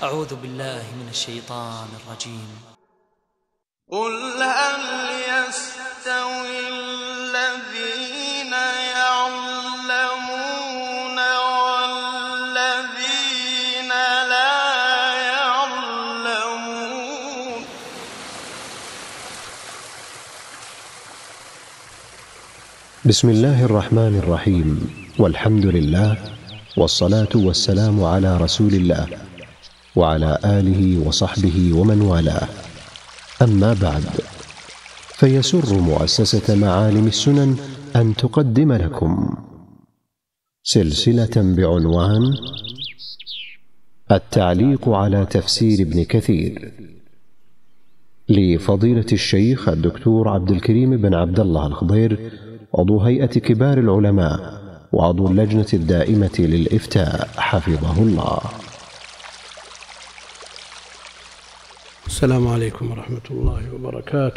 أعوذ بالله من الشيطان الرجيم. قل هل يستوي الذين يعلمون والذين لا يعلمون. بسم الله الرحمن الرحيم، والحمد لله، والصلاة والسلام على رسول الله وعلى آله وصحبه ومن والاه. أما بعد، فيسر مؤسسة معالم السنن أن تقدم لكم سلسلة بعنوان التعليق على تفسير ابن كثير لفضيلة الشيخ الدكتور عبد الكريم بن عبد الله الخضير، عضو هيئة كبار العلماء وعضو اللجنة الدائمة للإفتاء، حفظه الله. السلام عليكم ورحمة الله وبركاته.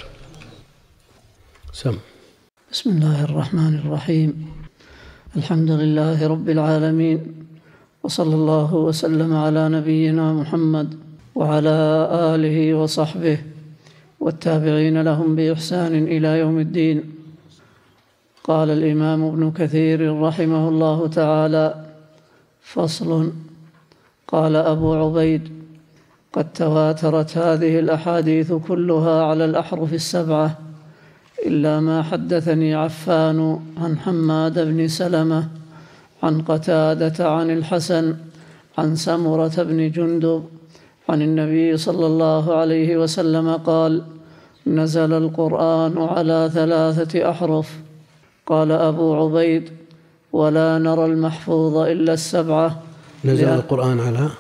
بسم الله الرحمن الرحيم. الحمد لله رب العالمين، وصلى الله وسلم على نبينا محمد وعلى آله وصحبه والتابعين لهم بإحسان إلى يوم الدين. قال الإمام ابن كثير رحمه الله تعالى: فصل. قال أبو عبيد: قد تواترت هذه الأحاديث كلها على الأحرف السبعة، إلا ما حدثني عفان عن حماد بن سلمة عن قتادة عن الحسن عن سمرة بن جندب عن النبي صلى الله عليه وسلم قال: نزل القرآن على 3 أحرف. قال أبو عبيد: ولا نرى المحفوظ إلا السبعة. نزل القرآن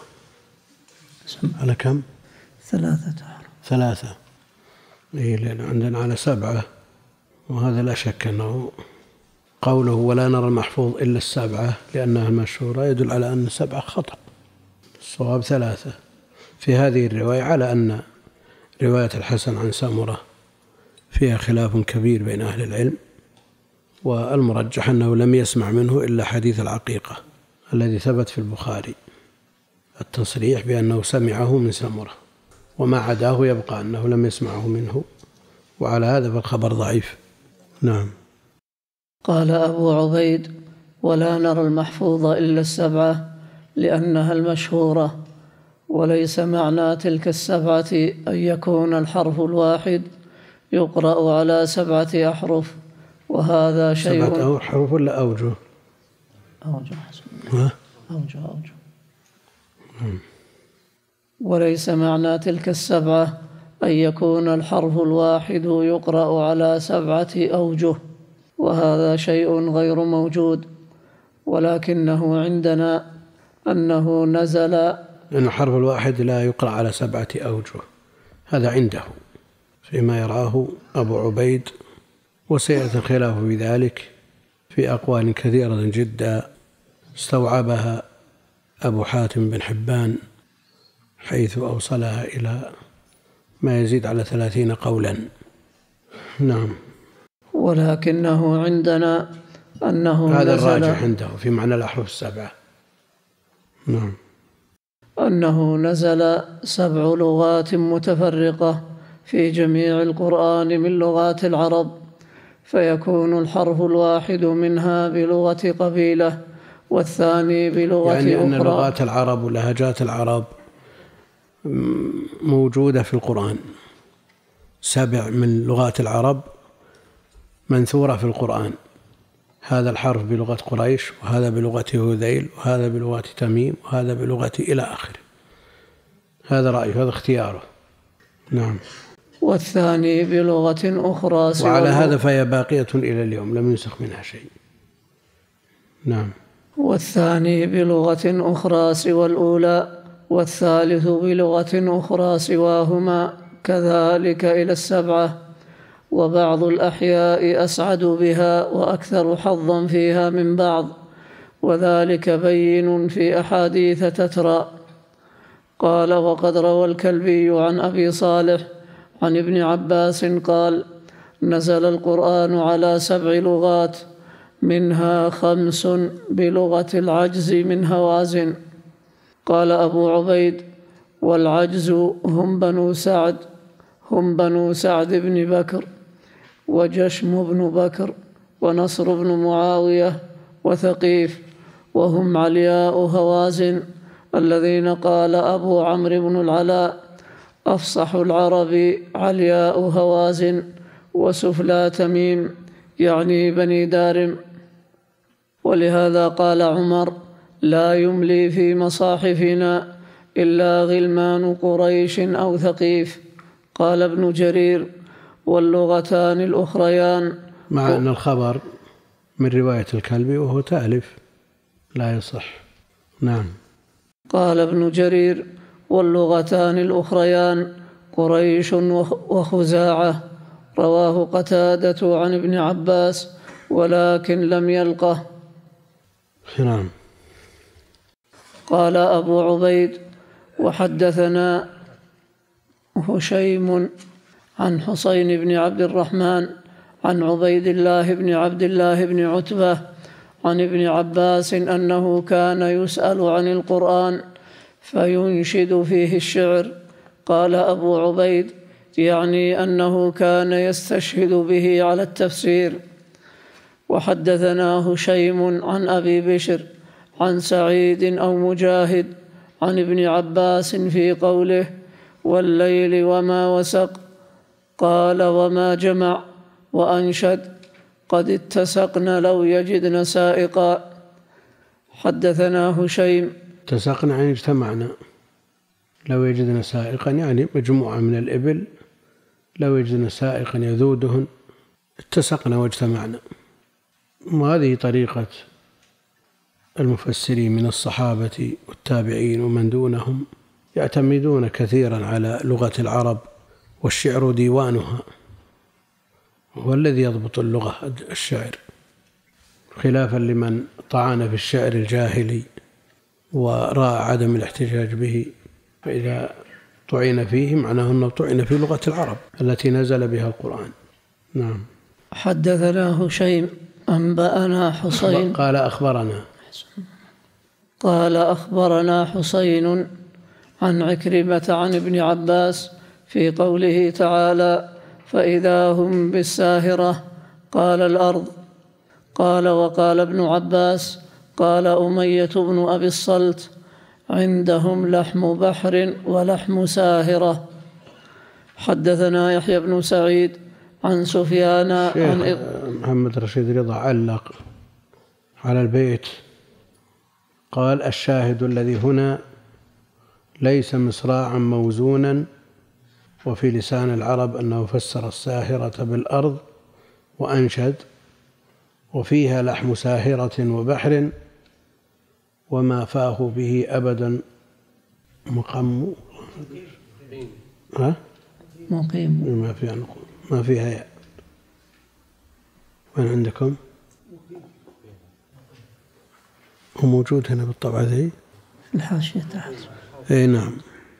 على كم؟ 3 أحرف. 3. لأن عندنا على 7، وهذا لا شك أنه قوله ولا نرى المحفوظ إلا السبعة لأنها مشهورة يدل على أن 7 خطأ، الصواب 3 في هذه الرواية، على أن رواية الحسن عن سمرة فيها خلاف كبير بين أهل العلم، والمرجح أنه لم يسمع منه إلا حديث العقيقة الذي ثبت في البخاري، التصريح بأنه سمعه من سمرة، وما عداه يبقى أنه لم يسمعه منه، وعلى هذا فالخبر ضعيف. نعم. قال أبو عبيد: ولا نرى المحفوظ إلا السبعة لأنها المشهورة، وليس معنى تلك السبعة أن يكون الحرف الواحد يقرأ على 7 أحرف، وهذا شيء. 7 أحرف ولا أوجه؟ أوجه. وليس معنى تلك السبعة أن يكون الحرف الواحد يقرأ على 7 أوجه، وهذا شيء غير موجود، ولكنه عندنا أنه نزل. لأن الحرف الواحد لا يقرأ على 7 أوجه، هذا عنده فيما يراه أبو عبيد، وسيأتي الخلاف في ذلك في أقوال كثيرة جدا استوعبها أبو حاتم بن حبان، حيث أوصلها إلى ما يزيد على 30 قولا. نعم. ولكنه عندنا أنه هذا نزل، الراجح عنده في معنى الأحرف 7. نعم. أنه نزل 7 لغات متفرقة في جميع القرآن من لغات العرب، فيكون الحرف الواحد منها بلغة قبيلة، والثاني بلغة يعني أن أخرى. لغات العرب ولهجات العرب موجودة في القرآن، 7 من لغات العرب منثورة في القرآن، هذا الحرف بلغة قريش، وهذا بلغة هذيل، وهذا بلغة تميم، وهذا بلغة إلى آخره. هذا رأيه، هذا اختياره. نعم. والثاني بلغة أخرى سوى. وعلى هذا فهي باقية إلى اليوم، لم ينسخ منها شيء. نعم. والثاني بلغة أخرى سوى الأولى، والثالث بلغة أخرى سواهما، كذلك إلى 7. وبعض الأحياء أسعد بها وأكثر حظا فيها من بعض، وذلك بين في أحاديث تترى. قال: وقد روى الكلبي عن أبي صالح عن ابن عباس قال: نزل القرآن على 7 لغات، منها 5 بلغة العجز من هوازن. قال أبو عبيد: والعجز هم بنو سعد بن بكر وجشم بن بكر ونصر بن معاوية وثقيف، وهم علياء هوازن الذين قال أبو عمرو بن العلاء: أفصح العرب علياء هوازن وسفلى تميم، يعني بني دارم. ولهذا قال عمر: لا يملي في مصاحفنا إلا غلمان قريش أو ثقيف. قال ابن جرير: واللغتان الأخريان. مع أن الخبر من رواية الكلبي وهو تألف لا يصح. نعم. قال ابن جرير: واللغتان الأخريان قريش وخزاعة. رواه قتادة عن ابن عباس ولكن لم يلقه. نعم. قال أبو عبيد: وحدثنا هشيم عن حسين بن عبد الرحمن عن عبيد الله بن عبد الله بن عتبة عن ابن عباس أنه كان يسأل عن القرآن فينشد فيه الشعر. قال أبو عبيد: يعني أنه كان يستشهد به على التفسير. وحدثنا هشيم عن أبي بشر عن سعيد أو مجاهد عن ابن عباس في قوله: والليل وما وسق، قال: وما جمع، وأنشد: قد اتسقن لو يجدن سائقا. حدثنا هشيم. اتسقنا يعني اجتمعنا، لو يجدن سائقا يعني مجموعة من الإبل، لو يجدن سائقا يذودهن، اتسقنا واجتمعنا. وهذه طريقة المفسرين من الصحابة والتابعين ومن دونهم، يعتمدون كثيرا على لغة العرب، والشعر ديوانها، هو الذي يضبط اللغة الشعر، خلافا لمن طعن في الشعر الجاهلي ورأى عدم الاحتجاج به، فإذا طعن فيه معناه أنه طعن في لغة العرب التي نزل بها القرآن. نعم. حدثنا هشيم أنبأنا حسين قال أخبرنا حسين عن عكرمة عن ابن عباس في قوله تعالى: فإذا هم بالساهرة، قال الأرض. قال: وقال ابن عباس: قال أمية بن أبي الصلت: عندهم لحم بحر ولحم ساهرة. حدثنا يحيى بن سعيد عن سفيان عن محمد رشيد رضا علق على البيت قال: الشاهد الذي هنا ليس مصراعا موزونا، وفي لسان العرب أنه فسر الساهرة بالأرض وأنشد: وفيها لحم ساهرة وبحر وما فاه به أبدا مقيم. ما فيها ياء. وين عندكم؟ هو موجود هنا بالطبعة ذي الحاشية تحت. اي نعم.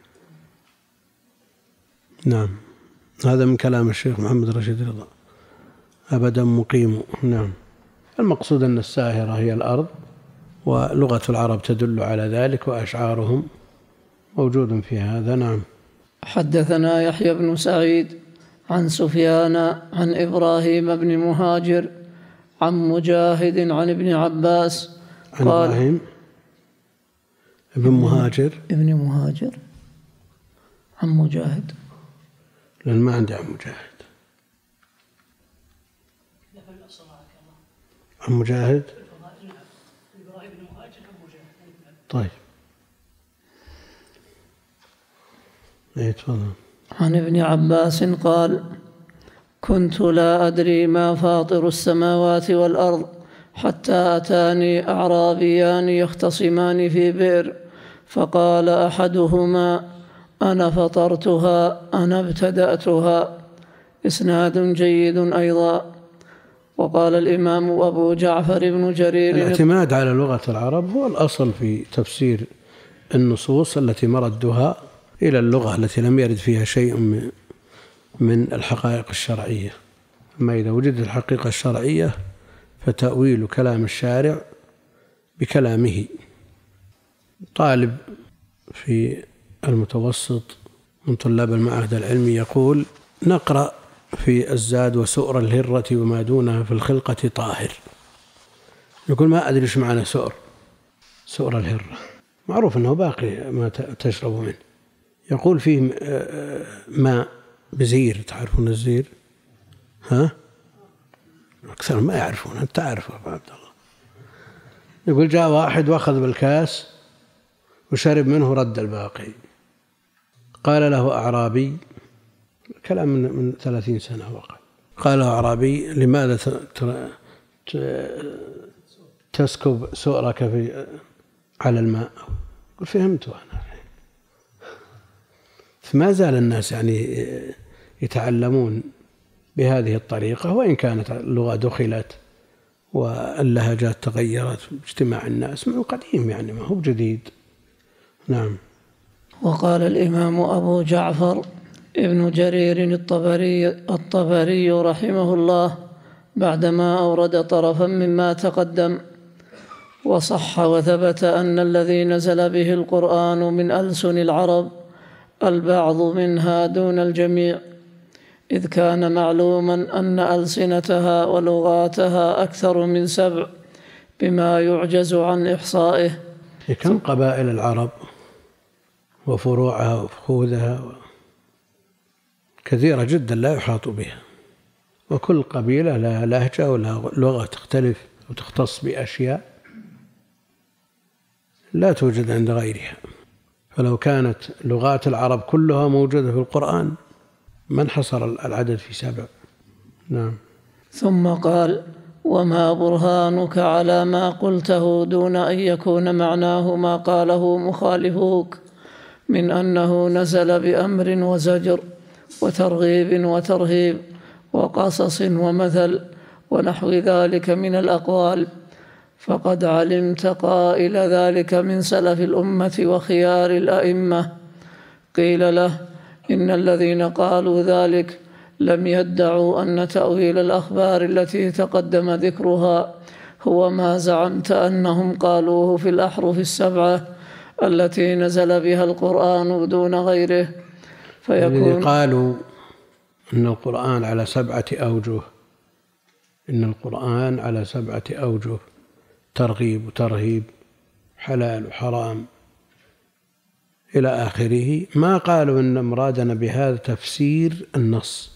نعم، هذا من كلام الشيخ محمد رشيد رضا: أبدا مقيم. نعم. المقصود أن الساهرة هي الأرض، ولغة العرب تدل على ذلك، وأشعارهم موجود في هذا. نعم. حدثنا يحيى بن سعيد عن سفيان عن إبراهيم بن مهاجر عن مجاهد عن ابن عباس عن إبراهيم ابن مهاجر عن مجاهد، لأن ما عندي عن مجاهد. عن مجاهد. طيب. تفضل. عن ابن عباس قال: كنت لا أدري ما فاطر السماوات والأرض حتى أتاني أعرابيان يختصمان في بئر، فقال أحدهما: أنا فطرتها، أنا ابتدأتها. إسناد جيد أيضا. وقال الإمام أبو جعفر بن جرير: الاعتماد على لغة العرب هو الأصل في تفسير النصوص التي مردها إلى اللغة التي لم يرد فيها شيء من الحقائق الشرعية. أما إذا وجدت الحقيقة الشرعية فتأويل كلام الشارع بكلامه. طالب في المتوسط من طلاب المعهد العلمي يقول: نقرأ في الزاد: وسؤر الهرة وما دونها في الخلقة طاهر. يقول: ما أدري إيش معنى سؤر الهرة، معروف أنه باقي ما تشرب منه. يقول فيه ماء بزير، تعرفون الزير؟ ها؟ أكثر ما يعرفون، أنت تعرف أبو عبد الله. يقول: جاء واحد وأخذ بالكاس وشرب منه رد الباقي. قال له أعرابي، كلام من 30 سنة وقع، قال له أعرابي: لماذا تسكب سؤرك على الماء؟ قل: فهمت أنا. فما زال الناس يعني يتعلمون بهذه الطريقة، وإن كانت اللغة دخلت واللهجات تغيرت باجتماع الناس من قديم، يعني ما هو جديد. نعم. وقال الإمام أبو جعفر ابن جرير الطبري رحمه الله بعدما أورد طرفا مما تقدم: وصح وثبت أن الذي نزل به القرآن من ألسن العرب البعض منها دون الجميع، إذ كان معلوما أن ألسنتها ولغاتها أكثر من 7 بما يعجز عن إحصائه. كم قبائل العرب وفروعها وفخوذها كثيرة جدا لا يحاط بها، وكل قبيلة لها لهجة ولها لغة تختلف وتختص بأشياء لا توجد عند غيرها. فلو كانت لغات العرب كلها موجودة في القرآن ما انحصر العدد في 7. نعم. ثم قال: وما برهانك على ما قلته دون أن يكون معناه ما قاله مخالفوك من أنه نزل بأمر وزجر وترغيب وترهيب وقصص ومثل ونحو ذلك من الأقوال، فقد علمت قائل ذلك من سلف الأمة وخيار الأئمة. قيل له: إن الذين قالوا ذلك لم يدعوا أن تأويل الأخبار التي تقدم ذكرها هو ما زعمت أنهم قالوه في الأحرف 7 التي نزل بها القرآن دون غيره. فيكون قالوا إن القرآن على 7 أوجه، إن القرآن على 7 أوجه: ترغيب وترهيب، حلال وحرام إلى آخره. ما قالوا إن مرادنا بهذا تفسير النص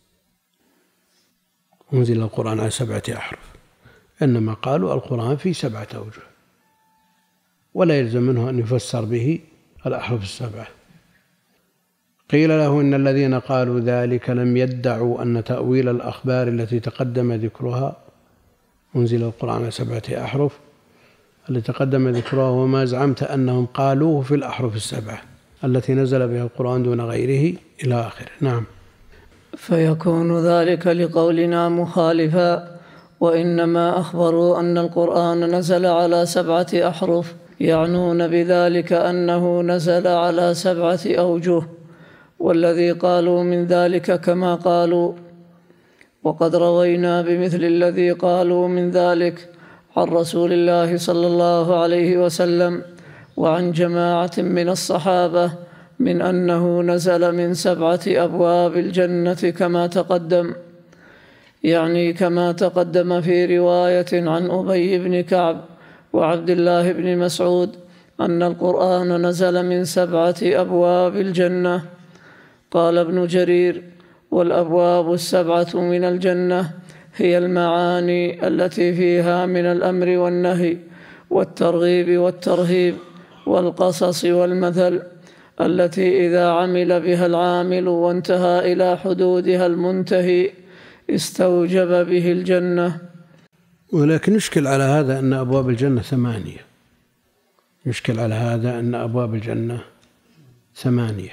أنزل القرآن على 7 أحرف، إنما قالوا القرآن في 7 أوجه، ولا يلزم منه أن يفسر به الأحرف 7. قيل له: إن الذين قالوا ذلك لم يدعوا أن تأويل الأخبار التي تقدم ذكرها أنزل القرآن على 7 أحرف التي تقدم ذكرها وما زعمت أنهم قالوه في الأحرف 7 التي نزل بها القرآن دون غيره إلى آخره. نعم. فيكون ذلك لقولنا مخالفا، وإنما أخبروا أن القرآن نزل على 7 أحرف، يعنون بذلك أنه نزل على 7 أوجه، والذي قالوا من ذلك كما قالوا. وقد روينا بمثل الذي قالوا من ذلك عن رسول الله صلى الله عليه وسلم وعن جماعة من الصحابة من أنه نزل من 7 أبواب الجنة كما تقدم، يعني كما تقدم في رواية عن أبي بن كعب وعبد الله بن مسعود أن القرآن نزل من 7 أبواب الجنة. قال ابن جرير: والأبواب 7 من الجنة هي المعاني التي فيها من الأمر والنهي والترغيب والترهيب والقصص والمثل، التي إذا عمل بها العامل وانتهى إلى حدودها المنتهي استوجب به الجنة. ولكن يشكل على هذا أن أبواب الجنة 8. يشكل على هذا أن أبواب الجنة 8،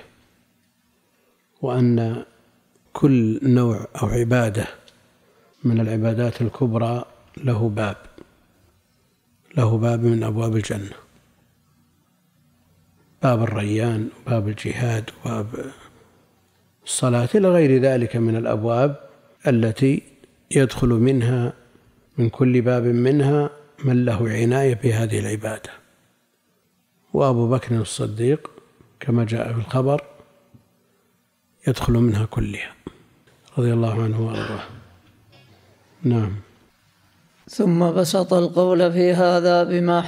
وأن كل نوع أو عبادة من العبادات الكبرى له باب من أبواب الجنة: باب الريان وباب الجهاد وباب الصلاة إلى غير ذلك من الأبواب التي يدخل منها من كل باب منها من له عناية بهذه العبادة. وأبو بكر الصديق كما جاء في الخبر يدخل منها كلها رضي الله عنه وأرضاه. نعم. ثم بسط القول في هذا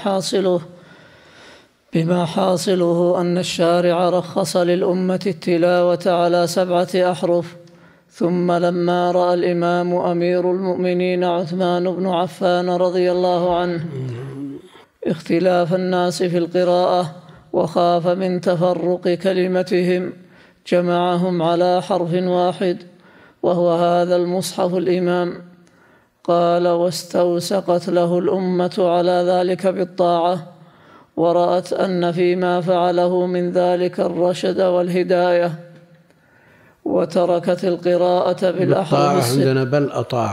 بما حاصله أن الشارع رخص للأمة التلاوة على 7 أحرف. ثم لما رأى الإمام أمير المؤمنين عثمان بن عفان رضي الله عنه اختلاف الناس في القراءة وخاف من تفرق كلمتهم جمعهم على حرف واحد وهو هذا المصحف الإمام. قال: واستوسقت له الأمة على ذلك بالطاعة، ورأت أن فيما فعله من ذلك الرشد والهداية، وتركت القراءة بالأحرف عندنا بل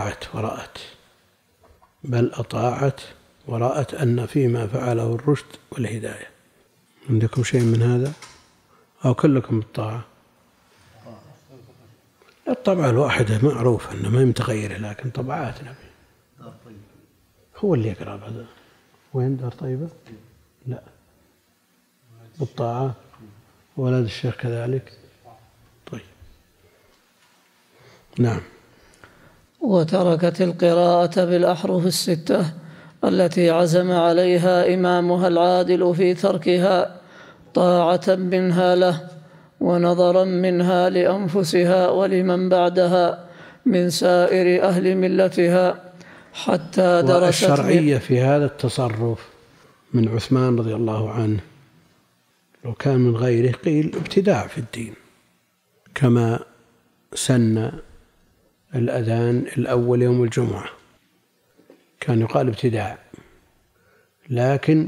أطاعت ورأت أن فيما فعله الرشد والهداية. عندكم شيء من هذا أو كلكم بالطاعة؟ الطبعة الواحدة معروفة أنه ما متغيرة، لكن طبعاتنا هو اللي يقرأ هذا. وين دار طيبة؟ لا، بالطاعة. ولد الشيخ كذلك. طيب، نعم. وتركت القراءة بالأحرف 6 التي عزم عليها إمامها العادل في تركها طاعة منها له ونظرا منها لأنفسها ولمن بعدها من سائر أهل ملتها، حتى درست. والشرعية في هذا التصرف من عثمان رضي الله عنه، لو كان من غيره قيل ابتداع في الدين، كما سن الأذان الأول يوم الجمعة كان يقال ابتداع، لكن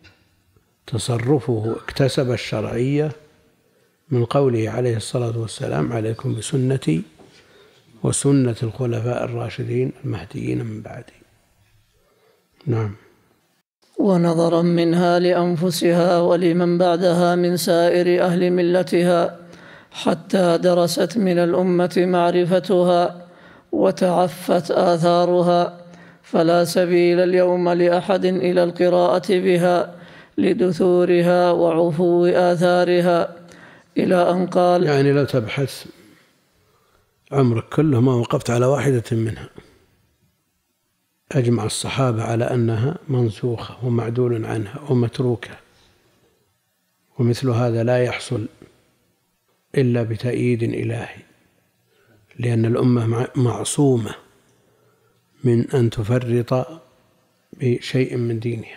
تصرفه اكتسب الشرعية من قوله عليه الصلاة والسلام: عليكم بسنتي وسنة الخلفاء الراشدين المهديين من بعدي. نعم. ونظرا منها لأنفسها ولمن بعدها من سائر أهل ملتها، حتى درست من الأمة معرفتها وتعفت آثارها، فلا سبيل اليوم لأحد إلى القراءة بها لدثورها وعفو آثارها، إلى أن قال: يعني لو تبحث عمرك كله ما وقفت على واحدة منها. أجمع الصحابة على أنها منسوخة ومعدول عنها ومتروكة، ومثل هذا لا يحصل إلا بتأييد إلهي، لأن الأمة معصومة من أن تفرط بشيء من دينها.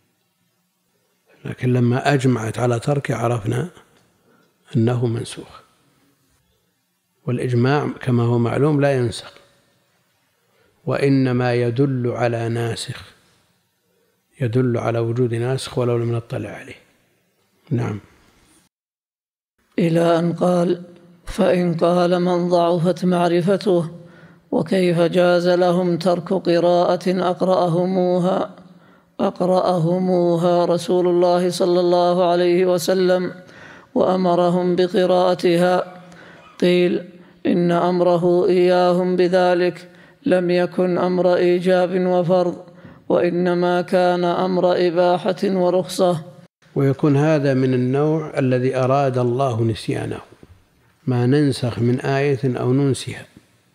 لكن لما أجمعت على تركه عرفنا أنه منسوخ، والإجماع كما هو معلوم لا ينسخ، وإنما يدل على ناسخ، يدل على وجود ناسخ ولو لم نطلع عليه. نعم. إلى أن قال: فإن قال من ضعفت معرفته وكيف جاز لهم ترك قراءة أقرأهموها رسول الله صلى الله عليه وسلم وأمرهم بقراءتها؟ قيل: إن أمره إياهم بذلك لم يكن أمر إيجاب وفرض، وإنما كان أمر إباحة ورخصة. ويكون هذا من النوع الذي أراد الله نسيانه، ما ننسخ من آية أو ننسها،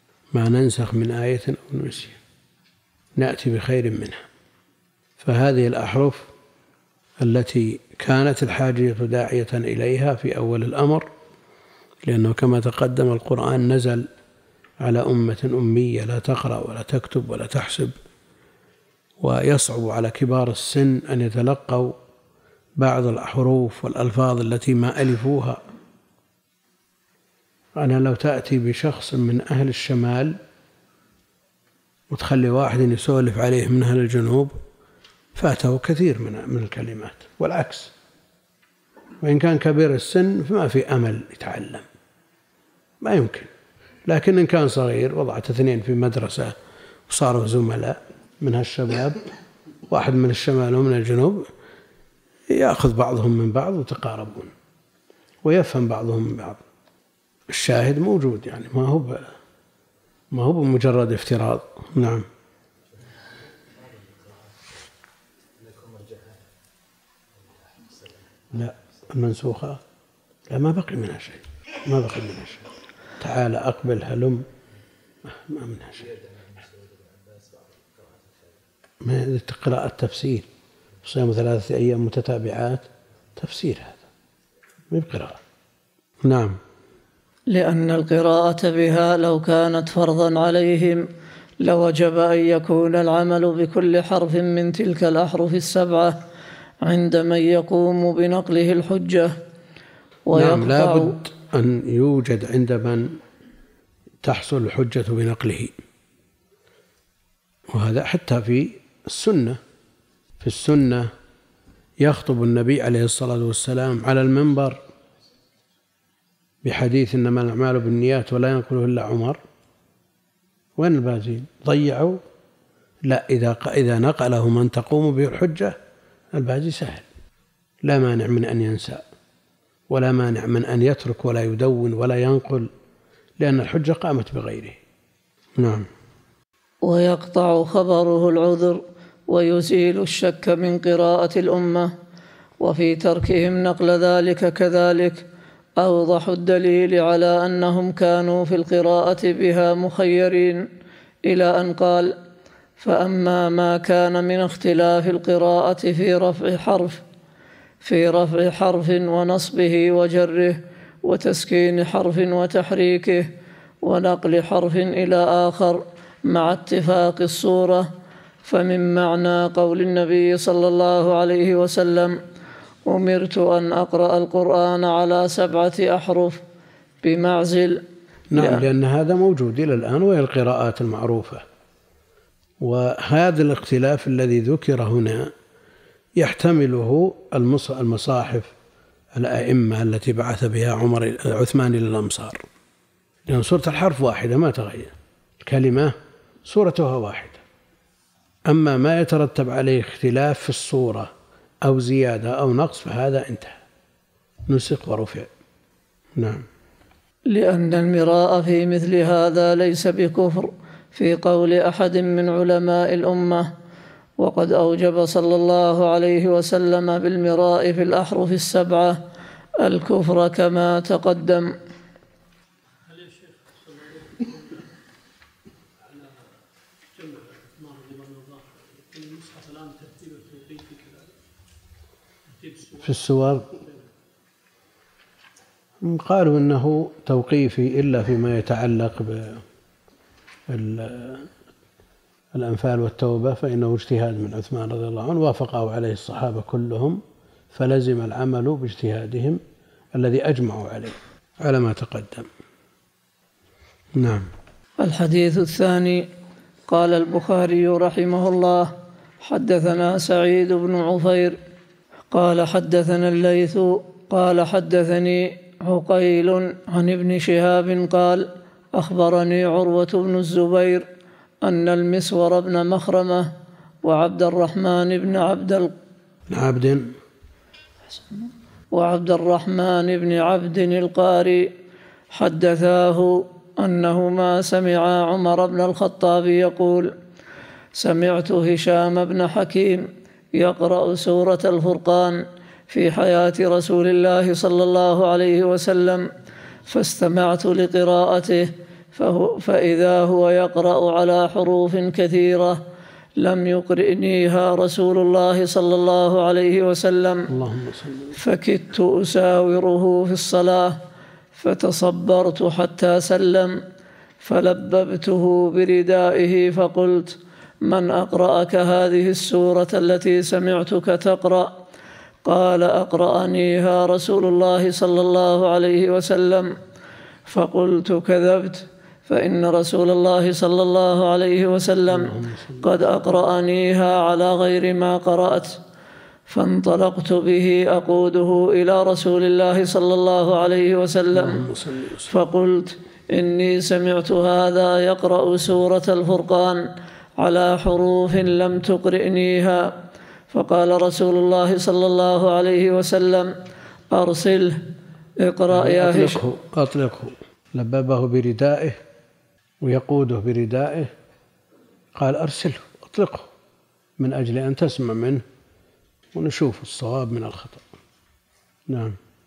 نأتي بخير منها. فهذه الأحرف التي كانت الحاجة داعية إليها في أول الأمر، لأنه كما تقدم القرآن نزل على أمة أمية لا تقرأ ولا تكتب ولا تحسب، ويصعب على كبار السن أن يتلقوا بعض الحروف والألفاظ التي ما ألفوها. أنا لو تأتي بشخص من أهل الشمال وتخلي واحد يسولف عليه من أهل الجنوب فاته كثير من الكلمات، والعكس. وإن كان كبير السن فما في أمل يتعلم، ما يمكن. لكن إن كان صغير وضعت 2 في مدرسة وصاروا زملاء من هالشباب، واحد من الشمال ومن الجنوب، يأخذ بعضهم من بعض وتقاربون ويفهم بعضهم من بعض. الشاهد موجود، يعني ما هو بمجرد افتراض. نعم. لا، المنسوخة لا ما بقي منها شيء، ما بقي منها شيء. تعال أقبل هلم، ما منها شيء. ما قراءة تفسير، صيام 3 أيام متتابعات تفسير، هذا ما بقراءة. نعم. لأن القراءة بها لو كانت فرضا عليهم لوجب أن يكون العمل بكل حرف من تلك الأحرف السبعة عند من يقوم بنقله الحجة. نعم، لابد أن يوجد عند من تحصل الحجة بنقله، وهذا حتى في السنة. في السنة يخطب النبي عليه الصلاة والسلام على المنبر بحديث إنما الأعمال بالنيات ولا ينقله إلا عمر. وين الباقين؟ ضيعوا؟ لا، إذا نقله من تقوم به الحجة الباقي سهل، لا مانع من أن ينسى ولا مانع من أن يترك ولا يدون ولا ينقل، لأن الحجة قامت بغيره. نعم. ويقطع خبره العذر ويزيل الشك من قراءة الأمة، وفي تركهم نقل ذلك كذلك أوضح الدليل على أنهم كانوا في القراءة بها مخيرين، إلى أن قال: فأما ما كان من اختلاف القراءة في رفع حرف ونصبه وجره وتسكين حرف وتحريكه ونقل حرف إلى آخر مع اتفاق الصورة، فمن معنى قول النبي صلى الله عليه وسلم: أمرت أن أقرأ القرآن على 7 أحرف بمعزل. نعم، لأن هذا موجود إلى الآن وهي القراءات المعروفة. وهذا الاختلاف الذي ذكر هنا يحتمله المصاحف الأئمة التي بعث بها عثمان إلى الأمصار، لأن سورة الحرف واحدة ما تغير، الكلمة سورتها واحدة. أما ما يترتب عليه اختلاف في الصورة أو زيادة أو نقص فهذا انتهى، نسخ ورفع. نعم. لأن المراء في مثل هذا ليس بكفر في قول أحد من علماء الأمة، وقد أوجب صلى الله عليه وسلم بالمراء في الأحرف السبعة الكفر كما تقدم. في السور قالوا إنه توقيفي إلا فيما يتعلق بالأنفال والتوبة، فإنه اجتهاد من عثمان رضي الله عنه وافقه عليه الصحابة كلهم، فلزم العمل باجتهادهم الذي أجمعوا عليه على ما تقدم. نعم. الحديث الثاني: قال البخاري رحمه الله: حدثنا سعيد بن عفير قال حدثنا الليث قال حدثني عقيل عن ابن شهاب قال: أخبرني عروة بن الزبير أن المسور بن مخرمة وعبد الرحمن بن عبد القاري حدثاه أنهما سمعا عمر بن الخطاب يقول: سمعت هشام بن حكيم يقرأ سورة الفرقان في حياة رسول الله صلى الله عليه وسلم، فاستمعت لقراءته فإذا هو يقرأ على حروف كثيرة لم يقرئنيها رسول الله صلى الله عليه وسلم، فكدت أساوره في الصلاة، فتصبرت حتى سلم، فلببته بردائه فقلت: من أقرأك هذه السورة التي سمعتك تقرأ؟ قال: أقرأنيها رسول الله صلى الله عليه وسلم. فقلت: كذبت، فإن رسول الله صلى الله عليه وسلم قد أقرأنيها على غير ما قرأت. فانطلقت به أقوده إلى رسول الله صلى الله عليه وسلم، فقلت: إني سمعت هذا يقرأ سورة الفرقان على حروف لم تقرئنيها. فقال رسول الله صلى الله عليه وسلم: أرسله، اقرأ يا هشام. أطلقه. لببه بردائه ويقوده بردائه، قال: أرسله، أطلقه، من أجل أن تسمع منه ونشوف الصواب من الخطأ. نعم.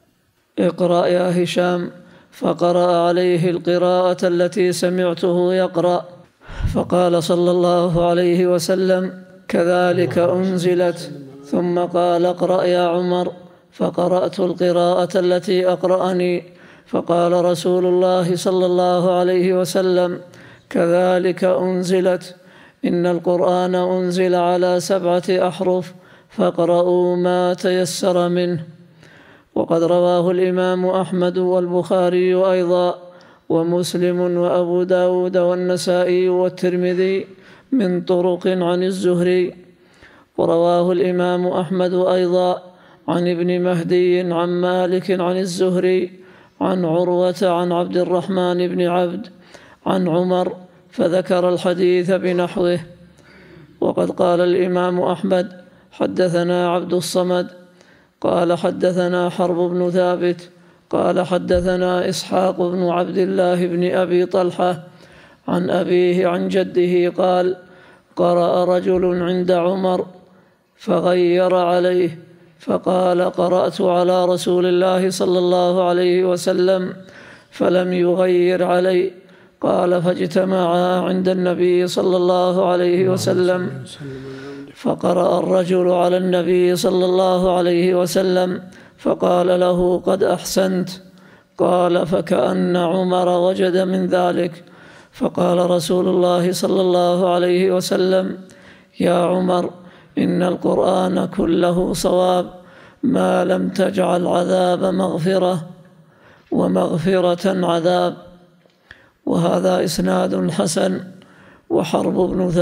اقرأ يا هشام، فقرأ عليه القراءة التي سمعته يقرأ، فقال صلى الله عليه وسلم: كذلك أنزلت. ثم قال: اقرأ يا عمر، فقرأت القراءة التي أقرأني، فقال رسول الله صلى الله عليه وسلم: كذلك أنزلت، إن القرآن أنزل على 7 أحرف فاقرؤوا ما تيسر منه. وقد رواه الإمام أحمد والبخاري أيضا، ومسلم وأبو داود والنسائي والترمذي من طرق عن الزهري. ورواه الإمام أحمد أيضا عن ابن مهدي عن مالك عن الزهري عن عروة عن عبد الرحمن بن عبد عن عمر، فذكر الحديث بنحوه. وقد قال الإمام أحمد: حدثنا عبد الصمد قال حدثنا حرب بن ثابت قال حدثنا إسحاق بن عبد الله بن أبي طلحة عن أبيه عن جده قال: قرأ رجل عند عمر فغير عليه، فقال: قرأت على رسول الله صلى الله عليه وسلم فلم يغير علي. قال: فاجتمعا عند النبي صلى الله عليه وسلم، فقرأ الرجل على النبي صلى الله عليه وسلم فقال له: قد أحسنت. قال: فكأن عمر وجد من ذلك، فقال رسول الله صلى الله عليه وسلم: يا عمر، إن القرآن كله صواب ما لم تجعل عذاب مغفرة ومغفرة عذاب. وهذا إسناد حسن. وحرب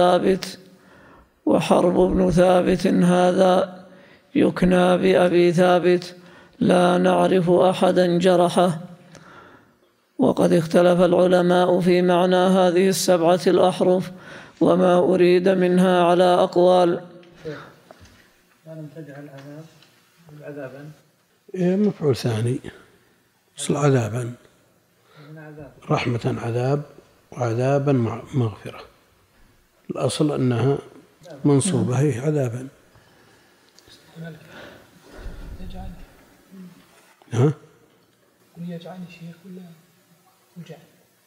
بن ثابت هذا يكنى بأبي ثابت، لا نعرف أحدا جرحه. وقد اختلف العلماء في معنى هذه 7 الأحرف وما أريد منها على أقوال. ما لم تجعل عذابا مفعول ثاني، أصل عذابا، رحمة عذاب، وعذابا مغفرة. الأصل أنها منصوبة، هي عذابا. ها؟ يجعل شيخ ولا يجعل؟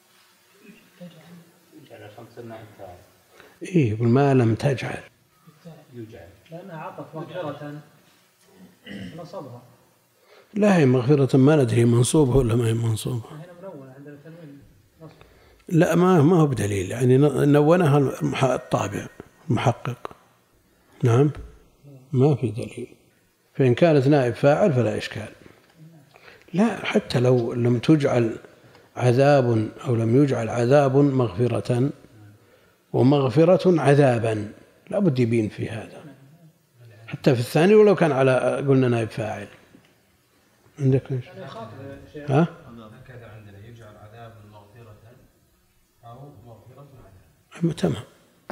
يجعل خمسة نائب فاعل. إيه، ما لم تجعل يجعل، لأنها عطف مغفرة نصبها. لا، هي مغفرة ما ندري منصوبة ولا ما هي منصوبة. هنا منونة عندنا تنوين نصب. لا، ما هو بدليل، يعني نونها الطابع المحقق. نعم، ما في دليل. فإن كانت نائب فاعل فلا إشكال. لا، حتى لو لم تجعل عذاب أو لم يجعل عذاب مغفرة ومغفرة عذابا، لا بد يبين في هذا حتى في الثاني، ولو كان على قلنا نائب فاعل. عندك ايش؟ ها؟ هكذا عندنا يجعل عذاب مغفرة أو مغفرة عذاب. تمام.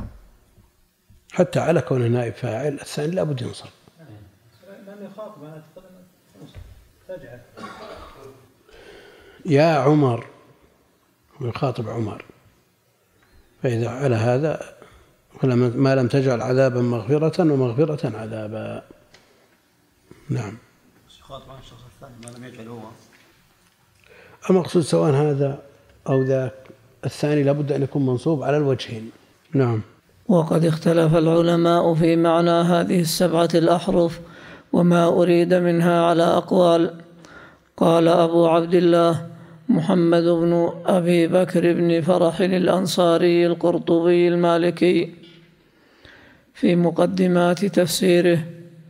حتى على كونه نائب فاعل الثاني لا بد ينصب. لأن يخاطب أنا تجعل. يا عمر، يخاطب عمر، فإذا على هذا ما لم تجعل عذابا مغفرة ومغفرة عذابا. نعم. يخاطب عن الشخص الثاني ما لم يجعل هو. المقصود سواء هذا أو ذاك، الثاني لابد أن يكون منصوب على الوجهين. نعم. وقد اختلف العلماء في معنى هذه 7 الأحرف وما أريد منها على أقوال. قال أبو عبد الله محمد بن أبي بكر بن فرح الأنصاري القرطبي المالكي في مقدمات تفسيره: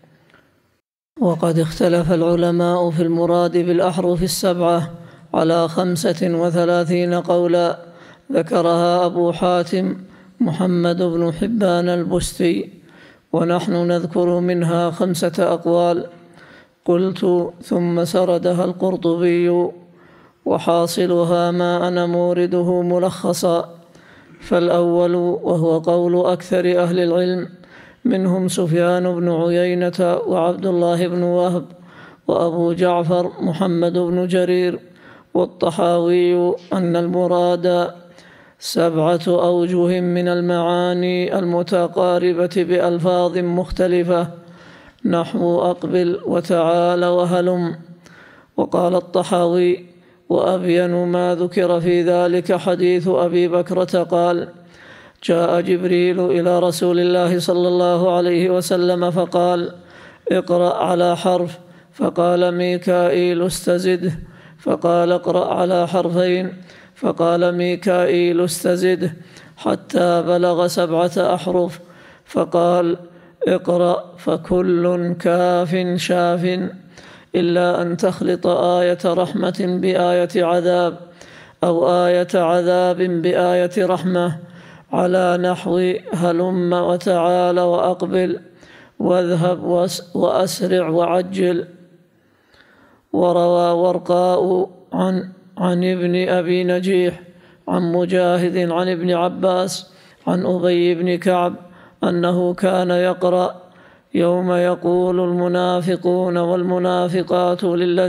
وقد اختلف العلماء في المراد بالأحرف 7 على 35 قولا، ذكرها أبو حاتم محمد بن حبان البستي، ونحن نذكر منها 5 أقوال. قلت: ثم سردها القرطبي، وحاصلها ما أنا مورده ملخصا. فالأول وهو قول أكثر أهل العلم، منهم سفيان بن عيينة وعبد الله بن وهب وأبو جعفر محمد بن جرير والطحاوي، أن المراد 7 أوجه من المعاني المتقاربة بألفاظ مختلفة، نحو أقبل وتعال وهلم. وقال الطحاوي: وأبين ما ذكر في ذلك حديث أبي بكرة قال: جاء جبريل إلى رسول الله صلى الله عليه وسلم فقال: اقرأ على حرف، فقال ميكائيل استزده، فقال اقرأ على حرفين، فقال ميكائيل استزده، حتى بلغ 7 أحرف، فقال: اقرأ فكل كاف شاف، إلا أن تخلط آية رحمة بآية عذاب، أو آية عذاب بآية رحمة، على نحو هلم وتعال وأقبل واذهب وأسرع وعجل. وروى ورقاء عن ابن أبي نجيح عن مجاهد عن ابن عباس عن أبي بن كعب أنه كان يقرأ: يوم يقول المنافقون والمنافقات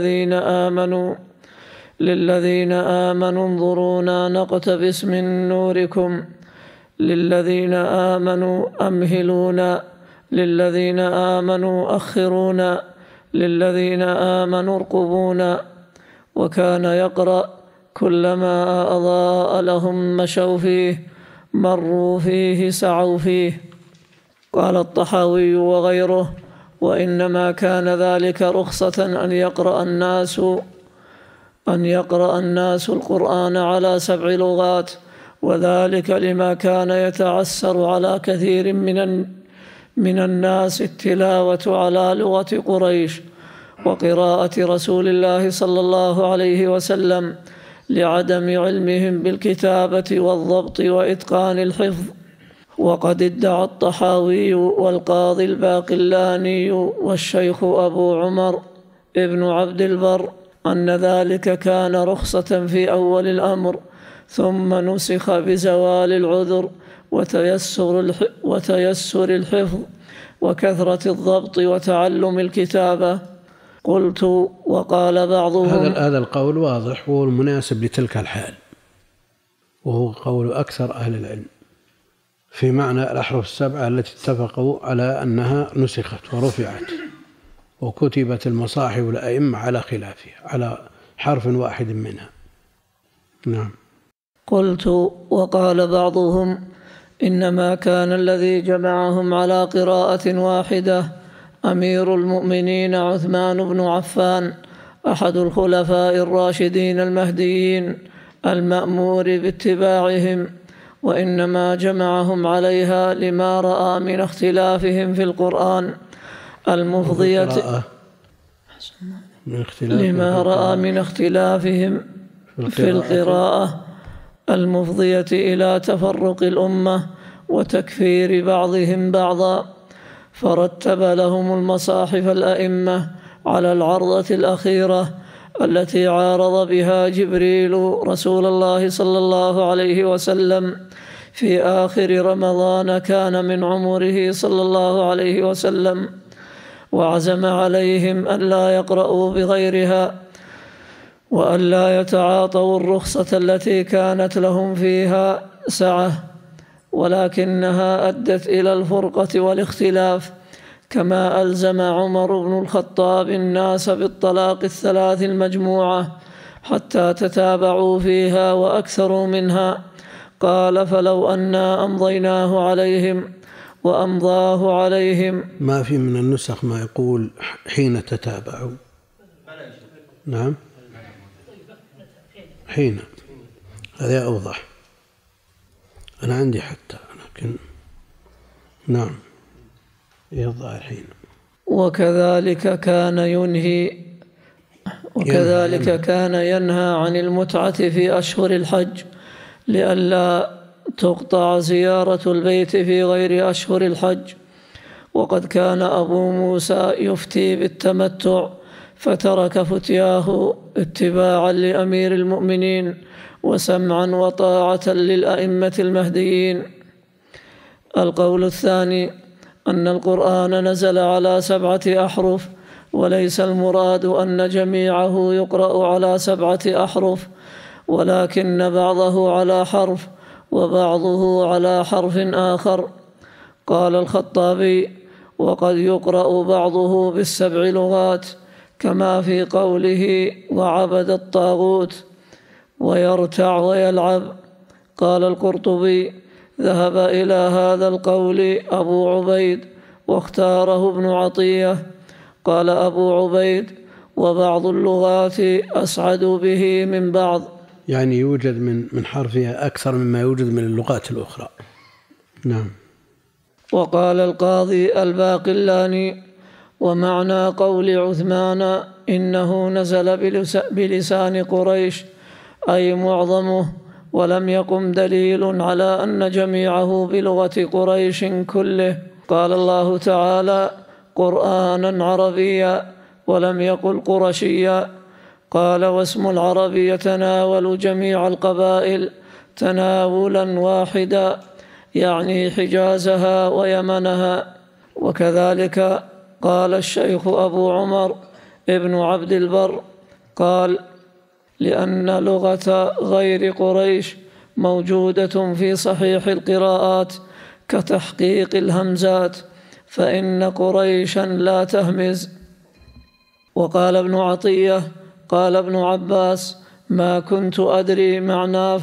للذين آمنوا انظرونا نقتبس من نوركم، للذين آمنوا أمهلونا، للذين آمنوا أخرونا، للذين آمنوا ارقبونا. وكان يقرأ: كلما أضاء لهم مشوا فيه، مروا فيه سعوا فيه. قال الطحاوي وغيره: وإنما كان ذلك رخصة أن يقرأ الناس القرآن على 7 لغات، وذلك لما كان يتعسر على كثير من الناس التلاوة على لغة قريش وقراءة رسول الله صلى الله عليه وسلم، لعدم علمهم بالكتابة والضبط وإتقان الحفظ. وقد ادعى الطحاوي والقاضي الباقلاني والشيخ أبو عمر ابن عبد البر أن ذلك كان رخصة في أول الأمر، ثم نسخ بزوال العذر وتيسر الحفظ وكثرة الضبط وتعلم الكتابة. قلت: وقال بعضهم. هذا القول واضح وهو المناسب لتلك الحال، وهو قول أكثر أهل العلم في معنى الأحرف 7 التي اتفقوا على أنها نسخت ورفعت وكتبت المصاحف الأئمة على خلافها، على حرف واحد منها. نعم. قلت: وقال بعضهم: إنما كان الذي جمعهم على قراءة واحدة أمير المؤمنين عثمان بن عفان، أحد الخلفاء الراشدين المهديين المأمور باتباعهم، وإنما جمعهم عليها لما رأى من اختلافهم في القرآن المفضية لما رأى من اختلافهم في القراءة المفضية إلى تفرق الأمة وتكفير بعضهم بعضا، فرتب لهم المصاحف الأئمة على العرضة الأخيرة التي عارض بها جبريل رسول الله صلى الله عليه وسلم في آخر رمضان كان من عمره صلى الله عليه وسلم، وعزم عليهم ألا يقرأوا بغيرها وألا يتعاطوا الرخصة التي كانت لهم فيها سعة، ولكنها أدت إلى الفرقة والاختلاف، كما ألزم عمر بن الخطاب الناس بالطلاق 3 المجموعة حتى تتابعوا فيها وأكثروا منها. قال: فلو أنا أمضيناه عليهم وأمضاه عليهم. ما في من النسخ ما يقول حين تتابعوا. نعم، حين، هذا أوضح. أنا عندي حتى، لكن نعم يضع حين. وكذلك كان ينهى عن المتعة في أشهر الحج لئلا تقطع زيارة البيت في غير أشهر الحج. وقد كان أبو موسى يفتي بالتمتع فترك فتياه اتباعا لأمير المؤمنين وسمعا وطاعة للأئمة المهديين. القول الثاني أن القرآن نزل على 7 أحرف، وليس المراد أن جميعه يقرأ على 7 أحرف، ولكن بعضه على حرف وبعضه على حرف آخر. قال الخطابي: وقد يقرأ بعضه ب7 لغات كما في قوله وعبد الطاغوت ويرتع ويلعب. قال القرطبي ذهب إلى هذا القول أبو عبيد واختاره ابن عطية. قال أبو عبيد وبعض اللغات أسعد به من بعض، يعني يوجد من حرفها أكثر مما يوجد من اللغات الأخرى. نعم. وقال القاضي الباقلاني ومعنى قول عثمان إنه نزل بلسان قريش أي معظمه، ولم يقم دليل على أن جميعه بلغة قريش كله. قال الله تعالى قرآنا عربيا ولم يقل قرشيا. قال واسم العرب يتناول جميع القبائل تناولا واحدا، يعني حجازها ويمنها. وكذلك قال الشيخ أبو عمر ابن عبد البر قال لأن لغة غير قريش موجودة في صحيح القراءات كتحقيق الهمزات، فإن قريشا لا تهمز. وقال ابن عطية قال ابن عباس ما كنت أدري معنى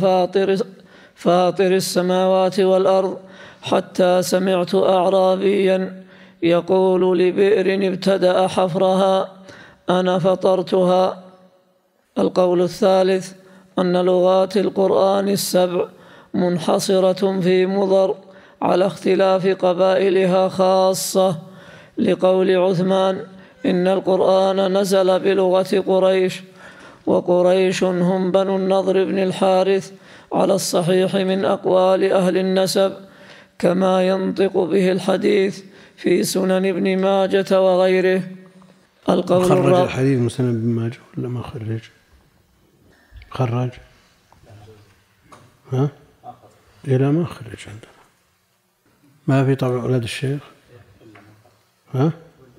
فاطر السماوات والأرض حتى سمعت أعرابيا يقول لبئر ابتدأ حفرها أنا فطرتها. القول الثالث أن لغات القرآن السبع منحصرة في مضر على اختلاف قبائلها خاصة، لقول عثمان إن القرآن نزل بلغة قريش، وقريش هم بنو النضر بن الحارث على الصحيح من أقوال أهل النسب، كما ينطق به الحديث في سنن ابن ماجة وغيره. القول خرج الحديث من سنن ابن ماجة ولا ما خرج؟ خرج؟ ها؟ إلى ما خرج عندنا. ما في طبع أولاد الشيخ؟ ها؟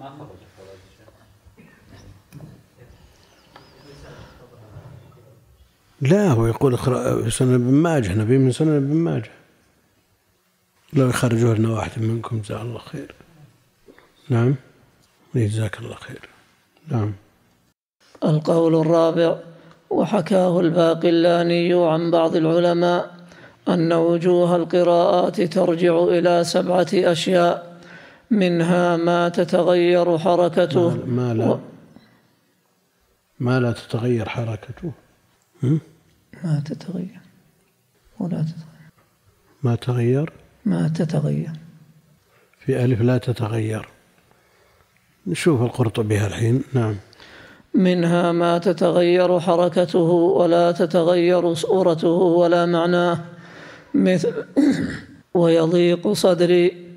لا، هو يقول في سنن ابن ماجه، نبي من سنن ابن ماجه. لو يخرجوه لنا واحد منكم جزاه الله خير. نعم، جزاك الله خير. نعم. القول الرابع وحكاه الباقلاني عن بعض العلماء أن وجوه القراءات ترجع إلى 7 أشياء، منها ما تتغير حركته ما لا تتغير حركته. ما تتغير ولا تتغير. ما تتغير في ألف لا تتغير. نشوف القرطبي الحين. نعم. منها ما تتغير حركته ولا تتغير صورته ولا معناه، مثل ويضيق صدري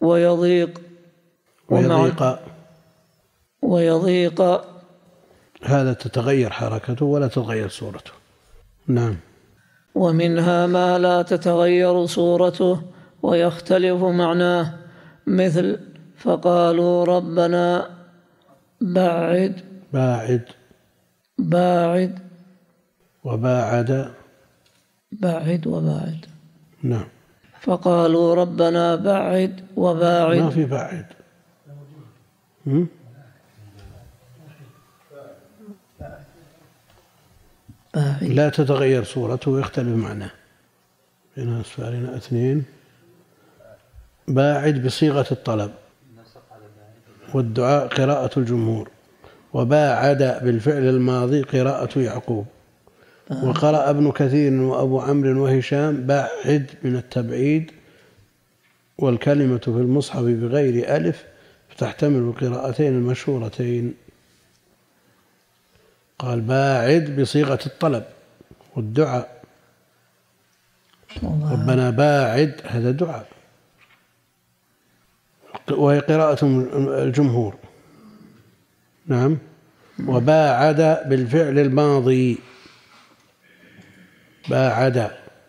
ويضيق هذا تتغير حركته ولا تتغير صورته. نعم. ومنها ما لا تتغير صورته ويختلف معناه، مثل فقالوا ربنا باعد وباعد. نعم. فقالوا ربنا باعد وباعد. ما في باعد. لا تتغير صورته ويختلف معناه. بين أسفارنا 2. باعد بصيغة الطلب والدعاء قراءة الجمهور، وباعد بالفعل الماضي قراءة يعقوب. وقرأ ابن كثير وأبو عمرو وهشام باعد من التبعيد، والكلمة في المصحف بغير ألف فتحتمل القراءتين المشهورتين. قال باعد بصيغة الطلب والدعاء، ربنا باعد هذا دعاء، وهي قراءة الجمهور. نعم. وباعد بالفعل الماضي باعد.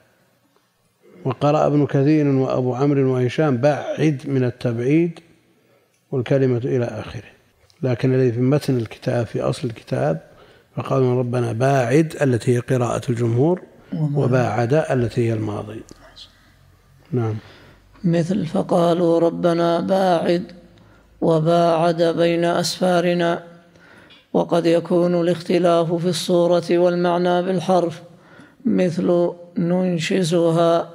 وقرأ ابن كثير وأبو عمرو وهشام باعد من التبعيد والكلمة إلى آخره. لكن الذي في متن الكتاب في أصل الكتاب فقالوا ربنا باعد التي هي قراءة الجمهور، وباعد التي هي الماضي. نعم. مثل فقالوا ربنا باعد وباعد بين أسفارنا. وقد يكون الاختلاف في الصورة والمعنى بالحرف، مثل ننشزها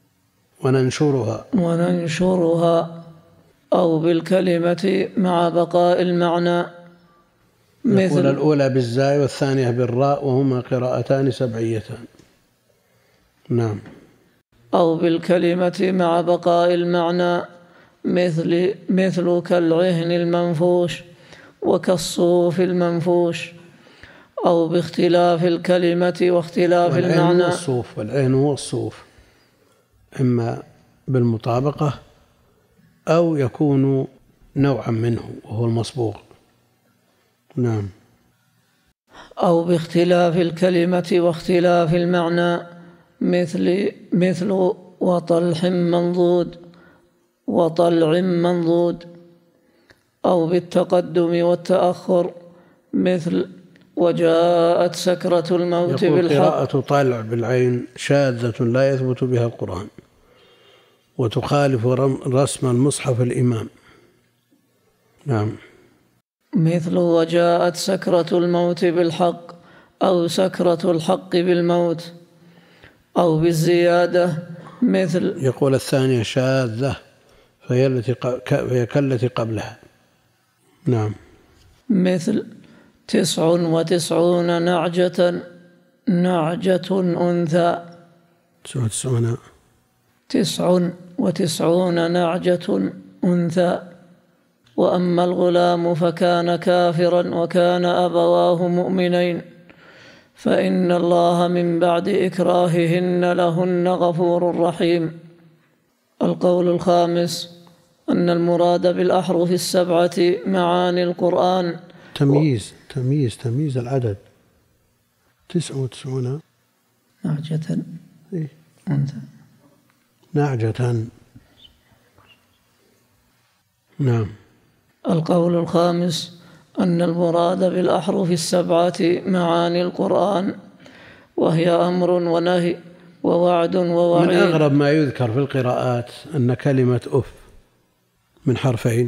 وننشرها، أو بالكلمة مع بقاء المعنى، مثل الأولى بالزاي والثانية بالراء، وهما قراءتان سبعيتان. نعم. أو بالكلمة مع بقاء المعنى، مثل كالعهن المنفوش وكالصوف المنفوش، أو باختلاف الكلمة واختلاف المعنى. والعهن هو الصوف، إما بالمطابقة أو يكون نوعا منه وهو المصبوغ. نعم. أو باختلاف الكلمة واختلاف المعنى، مثل وطلع منضود، أو بالتقدم والتأخر، مثل وجاءت سكرة الموت بالحق. قراءة طالع بالعين شاذة لا يثبت بها القرآن، وتخالف رسم المصحف الإمام. نعم. مثل وجاءت سكرة الموت بالحق، أو سكرة الحق بالموت، أو بالزيادة، مثل يقول الثانية شاذة فهي كالتي قبلها. نعم. مثل 99 نعجة أنثى، 99 نعجة أنثى. وأما الغلام فكان كافرا وكان أبواه مؤمنين فإن الله من بعد إكراههن لهن غفور رحيم. القول الخامس أن المراد بالأحرف السبعة معاني القرآن. تمييز العدد 99 نعجة أنثى. نعجة. نعم. القول الخامس أن المراد بالأحرف السبعة معاني القرآن، وهي أمر ونهي ووعد ووعيد. من أغرب ما يذكر في القراءات أن كلمة أف من حرفين،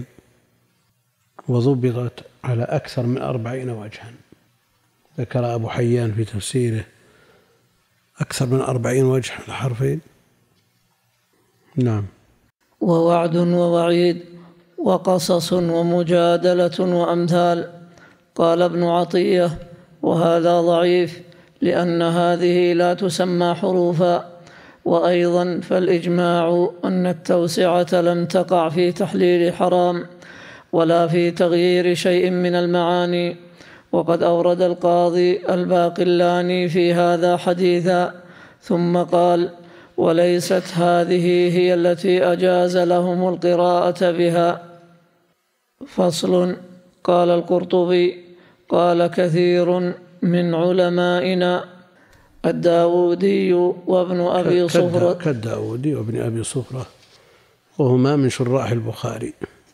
وضبطت على أكثر من 40 وجها. ذكر أبو حيان في تفسيره أكثر من 40 وجه لحرفين. نعم. ووعد ووعيد وقصص ومجادلة وأمثال. قال ابن عطية: وهذا ضعيف لأن هذه لا تسمى حروفا. وأيضا فالإجماع أن التوسعة لم تقع في تحليل حرام ولا في تغيير شيء من المعاني. وقد أورد القاضي الباقلاني في هذا حديثا، ثم قال: وليست هذه هي التي أجاز لهم القراءة بها. فصل. قال القرطبي: قال كثير من علمائنا الداودي وابن أبي صفرة. كالداودي وابن أبي صفرة، وهما من شراح البخاري.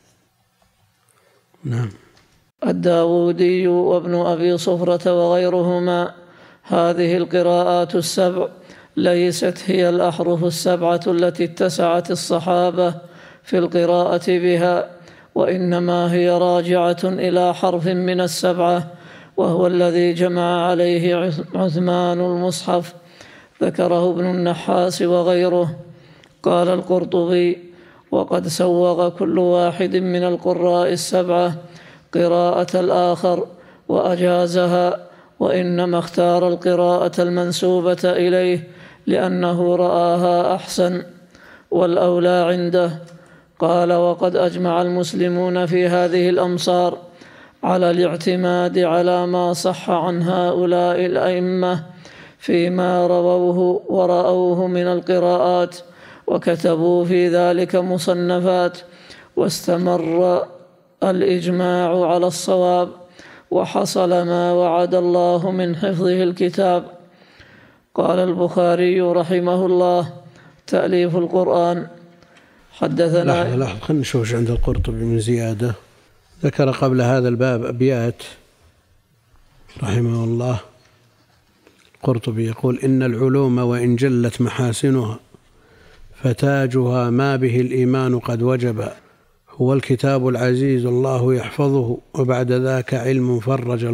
نعم. الداودي وابن أبي صفرة وغيرهما: هذه القراءات السبع ليست هي الأحرف السبعة التي اتسعت الصحابة في القراءة بها، وإنما هي راجعة إلى حرف من السبعة، وهو الذي جمع عليه عثمان المصحف. ذكره ابن النحاس وغيره. قال القرطبي: وقد سوغ كل واحد من القراء السبعة قراءة الآخر وأجازها، وإنما اختار القراءة المنسوبة إليه لأنه رآها أحسن والأولى عنده. قال: وقد أجمع المسلمون في هذه الأمصار على الاعتماد على ما صح عن هؤلاء الأئمة فيما رووه ورأوه من القراءات، وكتبوا في ذلك مصنفات، واستمر الإجماع على الصواب، وحصل ما وعد الله من حفظه الكتاب. قال البخاري رحمه الله: تأليف القرآن. حدثنا. لحظة خلنا نشوف عند القرطبي من زيادة. ذكر قبل هذا الباب أبيات رحمه الله. القرطبي يقول: إن العلوم وإن جلت محاسنها فتاجها ما به الإيمان قد وجب، هو الكتاب العزيز الله يحفظه، وبعد ذاك علم فرج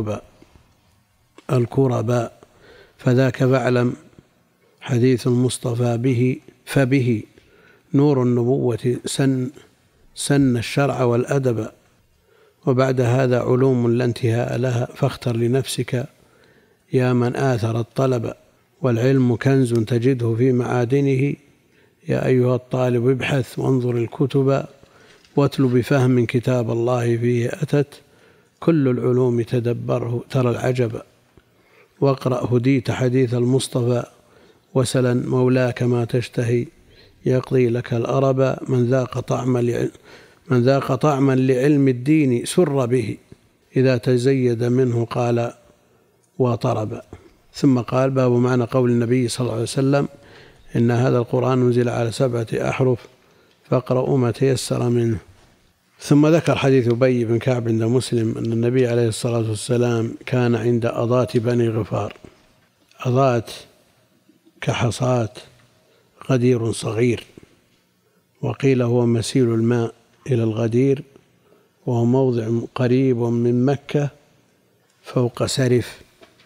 الكرباء، فذاك فاعلم حديث المصطفى به، فبه نور النبوة سن الشرع والأدب، وبعد هذا علوم لا انتهاء لها، فاختر لنفسك يا من آثر الطلب، والعلم كنز تجده في معادنه، يا أيها الطالب ابحث وانظر الكتب، واتل بفهم كتاب الله فيه أتت، كل العلوم تدبره ترى العجب، واقرأ هديت حديث المصطفى، وسلا مولاك ما تشتهي يقضي لك الأرب، من ذاق طعما لعلم الدين سر به، إذا تزيد منه قال وطرب. ثم قال: باب معنى قول النبي صلى الله عليه وسلم: إن هذا القرآن نزل على 7 أحرف فاقرأوا ما تيسر منه. ثم ذكر حديث أبي بن كعب عند مسلم أن النبي عليه الصلاة والسلام كان عند أضات بني غفار. أضات كحصاة غدير صغير، وقيل هو مسيل الماء إلى الغدير، وهو موضع قريب من مكة فوق سرف،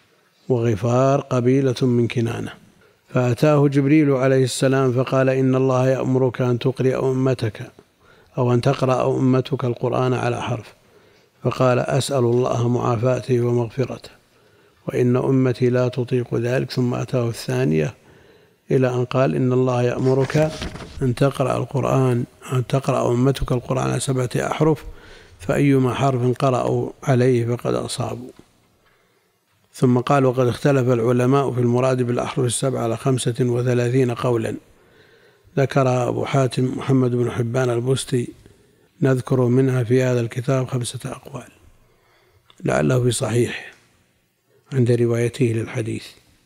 وغفار قبيلة من كنانة. فأتاه جبريل عليه السلام فقال: إن الله يأمرك أن تقرأ أمتك أو أن تقرأ أمتك القرآن على حرف. فقال: أسأل الله معافاته ومغفرته، وإن أمتي لا تطيق ذلك. ثم أتاه الثانية إلى أن قال: إن الله يأمرك أن تقرأ أمتك القرآن على 7 أحرف، فأيما حرف قرأوا عليه فقد أصابوا. ثم قال: وقد اختلف العلماء في المراد بالأحرف 7 على 35 قولا، ذكر أبو حاتم محمد بن حبان البستي، نذكر منها في هذا الكتاب 5 أقوال، لعله في صحيح عند روايته للحديث،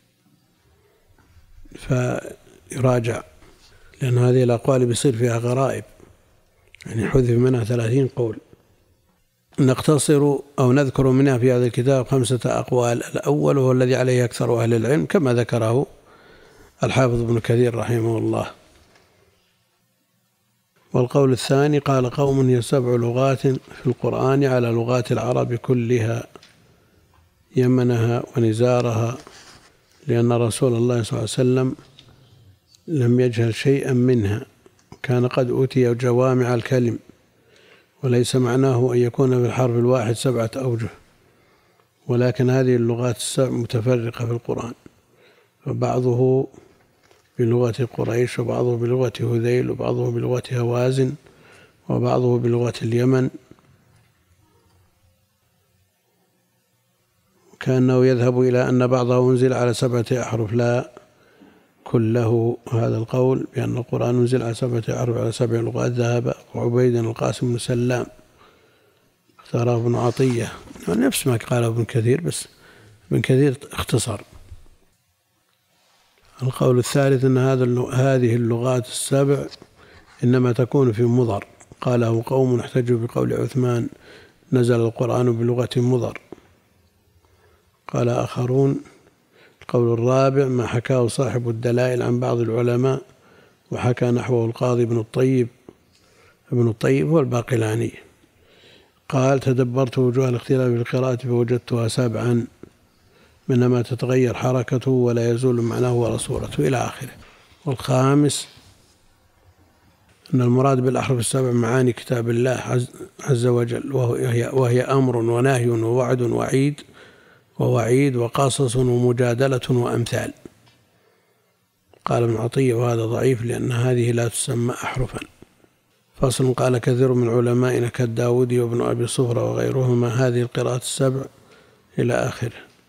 فيراجع، لأن هذه الأقوال بيصير فيها غرائب، يعني حذف منها 30 قول. نقتصر أو نذكر منها في هذا الكتاب 5 أقوال. الأول هو الذي عليه أكثر أهل العلم كما ذكره الحافظ ابن كثير رحمه الله. والقول الثاني قال قوم: هي 7 لغات في القرآن على لغات العرب كلها، يمنها ونزارها، لأن رسول الله صلى الله عليه وسلم لم يجهل شيئا منها، كان قد أوتي جوامع الكلم، وليس معناه أن يكون في الحرف الواحد 7 أوجه، ولكن هذه اللغات ال7 متفرقة في القرآن، فبعضه بلغة قريش، وبعضه بلغة هذيل، وبعضه بلغة هوازن، وبعضه بلغة اليمن، كأنه يذهب إلى أن بعضه أنزل على 7 أحرف. لا، كله هذا القول بأن القرآن أنزل على 7 أحرف على 7 لغات ذهب وعبيد القاسم بن سلام، اختاره ابن عطية، نفس ما قاله ابن كثير، بس ابن كثير اختصر. القول الثالث أن هذه اللغات ال7 إنما تكون في مضر، قاله قوم احتجوا بقول عثمان: نزل القرآن بلغة مضر. قال آخرون: القول الرابع ما حكاه صاحب الدلائل عن بعض العلماء، وحكى نحوه القاضي ابن الطيب هو الباقلاني، قال: تدبرت وجوه الاختلاف في القراءة فوجدتها 7، منها ما تتغير حركته ولا يزول معناه ولا صورته، إلى آخره. والخامس أن المراد بالأحرف ال7 معاني كتاب الله عز وجل، وهي أمر ونهي ووعد ووعيد وقصص ومجادلة وأمثال. قال ابن عطية: وهذا ضعيف، لأن هذه لا تسمى أحرفا. فصل. قال كثير من علمائنا كالداودي وابن أبي صفرة وغيرهما: هذه القراءات ال7 إلى آخره.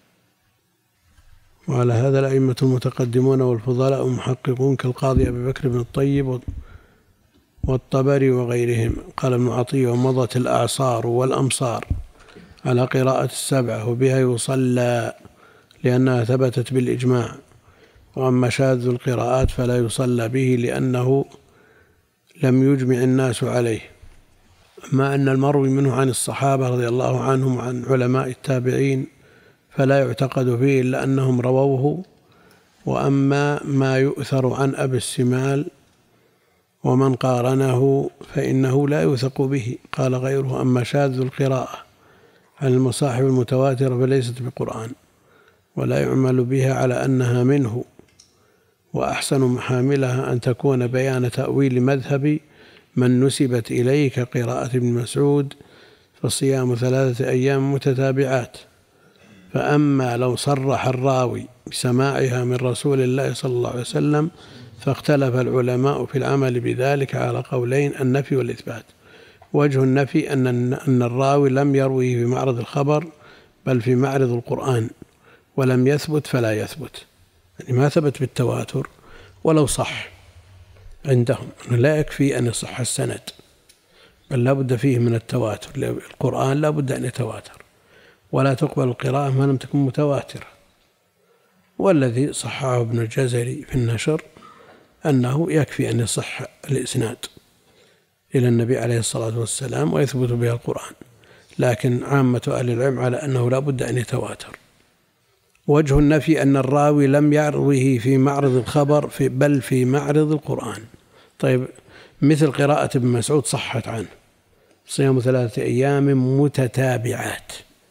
وعلى هذا الأئمة المتقدمون والفضلاء المحققون كالقاضي أبي بكر بن الطيب والطبري وغيرهم. قال ابن عطية: ومضت الأعصار والأمصار على قراءة ال7 وبها يصلى، لأنها ثبتت بالإجماع. وأما شاذ القراءات فلا يصلى به، لأنه لم يجمع الناس عليه. أما أن المروي منه عن الصحابة رضي الله عنهم وعن علماء التابعين فلا يعتقد فيه إلا أنهم رووه. وأما ما يؤثر عن أبي السمال ومن قارنه فإنه لا يوثق به. قال غيره: أما شاذ القراءة عن المصاحف المتواترة فليست بقرآن ولا يعمل بها على أنها منه، وأحسن محاملها أن تكون بيان تأويل مذهب من نسبت إليه كقراءة ابن مسعود فصيام 3 أيام متتابعات. فأما لو صرح الراوي بسماعها من رسول الله صلى الله عليه وسلم فاختلف العلماء في العمل بذلك على قولين: النفي والإثبات. وجه النفي أن الراوي لم يرويه في معرض الخبر بل في معرض القرآن، ولم يثبت فلا يثبت، يعني ما ثبت بالتواتر ولو صح عندهم، لا يكفي أن يصح السند بل لا بد فيه من التواتر. القرآن لا بد أن يتواتر، ولا تقبل القراءة ما لم تكن متواترة. والذي صححه ابن الجزري في النشر أنه يكفي أن يصح الإسناد إلى النبي عليه الصلاة والسلام ويثبت بها القرآن، لكن عامة أهل العلم على أنه لا بد أن يتواتر. وجه النفي أن الراوي لم يروه في معرض الخبر بل في معرض القرآن. طيب، مثل قراءة ابن مسعود صحت عنه صيام 3 أيام متتابعات،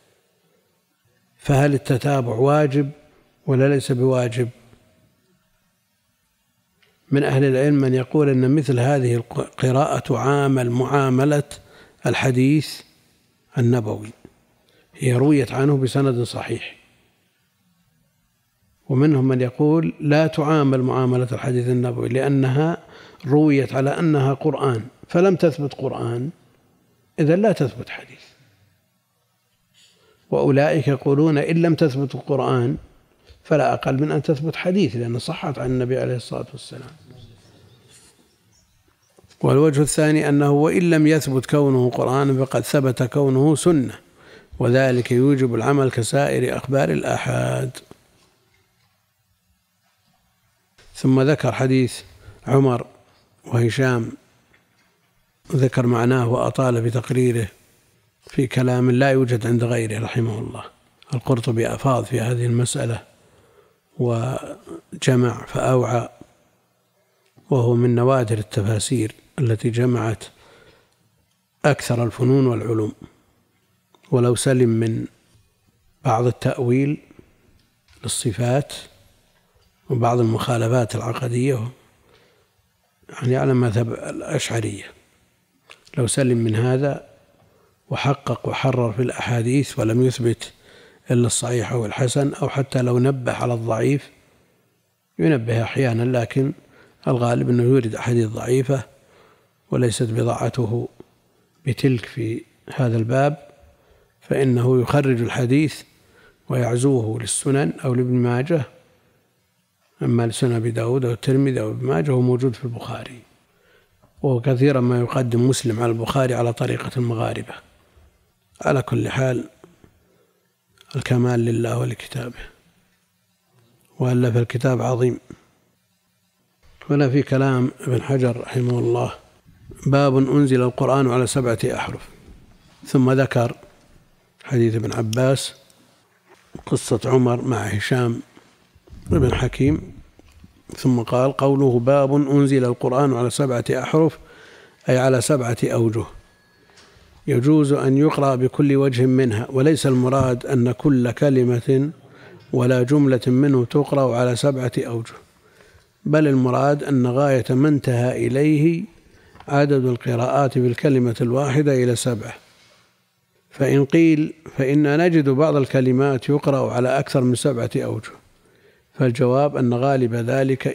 فهل التتابع واجب ولا ليس بواجب؟ من أهل العلم من يقول أن مثل هذه القراءة عامل معاملة الحديث النبوي، هي رويت عنه بسند صحيح. ومنهم من يقول لا تعامل معاملة الحديث النبوي لأنها رويت على أنها قرآن، فلم تثبت قرآن، إذن لا تثبت حديث. وأولئك يقولون إن لم تثبت القرآن فلا أقل من أن تثبت حديث، لأن صحت عن النبي عليه الصلاة والسلام. والوجه الثاني أنه وإن لم يثبت كونه قرآن فقد ثبت كونه سنة، وذلك يوجب العمل كسائر أخبار الآحاد. ثم ذكر حديث عمر وهشام، ذكر معناه وأطال في تقريره في كلام لا يوجد عند غيره رحمه الله. القرطبي أفاض في هذه المسألة وجمع فأوعى، وهو من نوادر التفاسير التي جمعت أكثر الفنون والعلوم. ولو سلم من بعض التأويل للصفات وبعض المخالفات العقدية، يعني على مذهب الأشعرية، لو سلم من هذا وحقق وحرر في الأحاديث ولم يثبت إلا الصحيح أو الحسن، أو حتى لو نبه على الضعيف، ينبه أحيانا، لكن الغالب أنه يورد أحاديث ضعيفة وليست بضاعته بتلك في هذا الباب، فإنه يخرج الحديث ويعزوه للسنن أو لابن ماجه. أما لسنن أبي داود أو الترمذي أو ابن ماجه هو موجود في البخاري، وكثيرا ما يقدم مسلم على البخاري على طريقة المغاربة. على كل حال الكمال لله ولكتابه، وألا فالكتاب عظيم. ولا في كلام ابن حجر رحمه الله: باب أنزل القرآن على 7 أحرف. ثم ذكر حديث ابن عباس، قصة عمر مع هشام بن حكيم، ثم قال: قوله باب أنزل القرآن على 7 أحرف أي على 7 أوجه، يجوز أن يقرأ بكل وجه منها، وليس المراد أن كل كلمة ولا جملة منه تقرأ على 7 أوجه، بل المراد أن غاية ما انتهى إليه عدد القراءات بالكلمة الواحدة إلى 7. فإن قيل فإن نجد بعض الكلمات يقرأ على أكثر من 7 أوجه، فالجواب أن غالب ذلك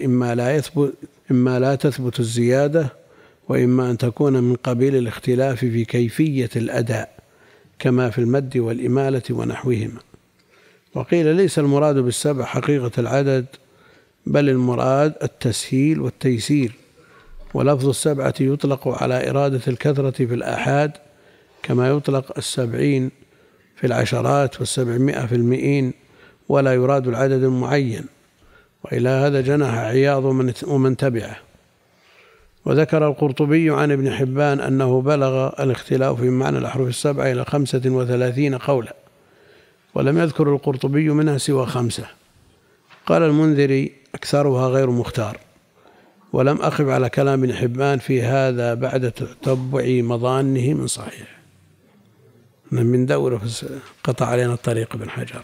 إما لا تثبت الزيادة، وإما أن تكون من قبيل الاختلاف في كيفية الأداء كما في المد والإمالة ونحوهما. وقيل ليس المراد بال7 حقيقة العدد، بل المراد التسهيل والتيسير، ولفظ 7 يطلق على إرادة الكثرة في الآحاد، كما يطلق 70 في العشرات 700 في المئين، ولا يراد العدد المعين. وإلى هذا جنح عياض ومن تبعه. وذكر القرطبي عن ابن حبان أنه بلغ الاختلاف في معنى الأحرف 7 إلى 35 قولا، ولم يذكر القرطبي منها سوى 5. قال المنذري: أكثرها غير مختار، ولم أقف على كلام ابن حبان في هذا بعد تتبع مظانه من صحيح. من دورة قطع علينا الطريق ابن حجر،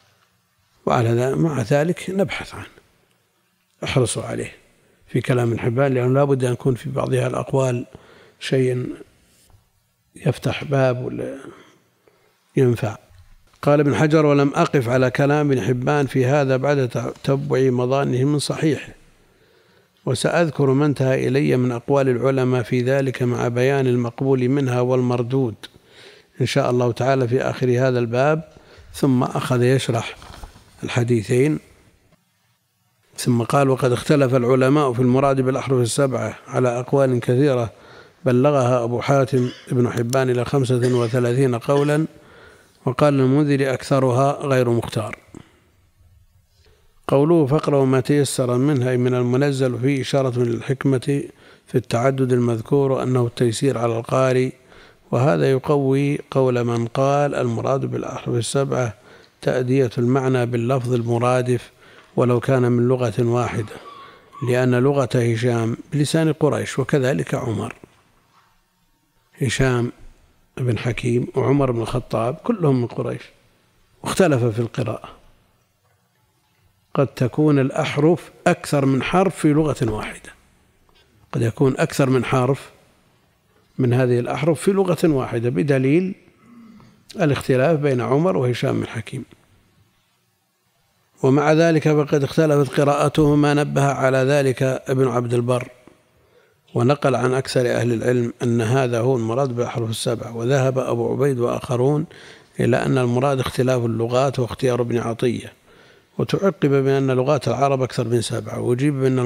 مع ذلك نبحث عنه، احرصوا عليه في كلام ابن حبان، لأنه لا بد أن يكون في بعضها الأقوال شيء يفتح باب ولا ينفع. قال ابن حجر: ولم أقف على كلام ابن حبان في هذا بعد تتبع مظانه من صحيح، وسأذكر ما انتهى إلي من أقوال العلماء في ذلك مع بيان المقبول منها والمردود إن شاء الله تعالى في آخر هذا الباب. ثم أخذ يشرح الحديثين، ثم قال: وقد اختلف العلماء في المراد بالأحرف السبعة على أقوال كثيرة بلغها أبو حاتم ابن حبان إلى 35 قولا، وقال المنذر أكثرها غير مختار. قوله: فاقرأوا ما تيسر منها، أي من المنزل، فيه إشارة للحكمة في التعدد المذكور أنه التيسير على القارئ، وهذا يقوي قول من قال المراد بالأحرف السبعة تأدية المعنى باللفظ المرادف ولو كان من لغة واحدة، لأن لغة هشام بلسان قريش، وكذلك عمر. هشام بن حكيم وعمر بن الخطاب كلهم من قريش، واختلف في القراءة. قد تكون الأحرف أكثر من حرف في لغة واحدة، قد يكون أكثر من حرف من هذه الأحرف في لغة واحدة، بدليل الاختلاف بين عمر وهشام بن حكيم. ومع ذلك فقد اختلفت قراءتهما، نبه على ذلك ابن عبد البر، ونقل عن أكثر أهل العلم أن هذا هو المراد بالأحرف السبعة. وذهب أبو عبيد وآخرون إلى أن المراد اختلاف اللغات واختيار ابن عطية، وتعقب بأن لغات العرب أكثر من 7، وجيب بأن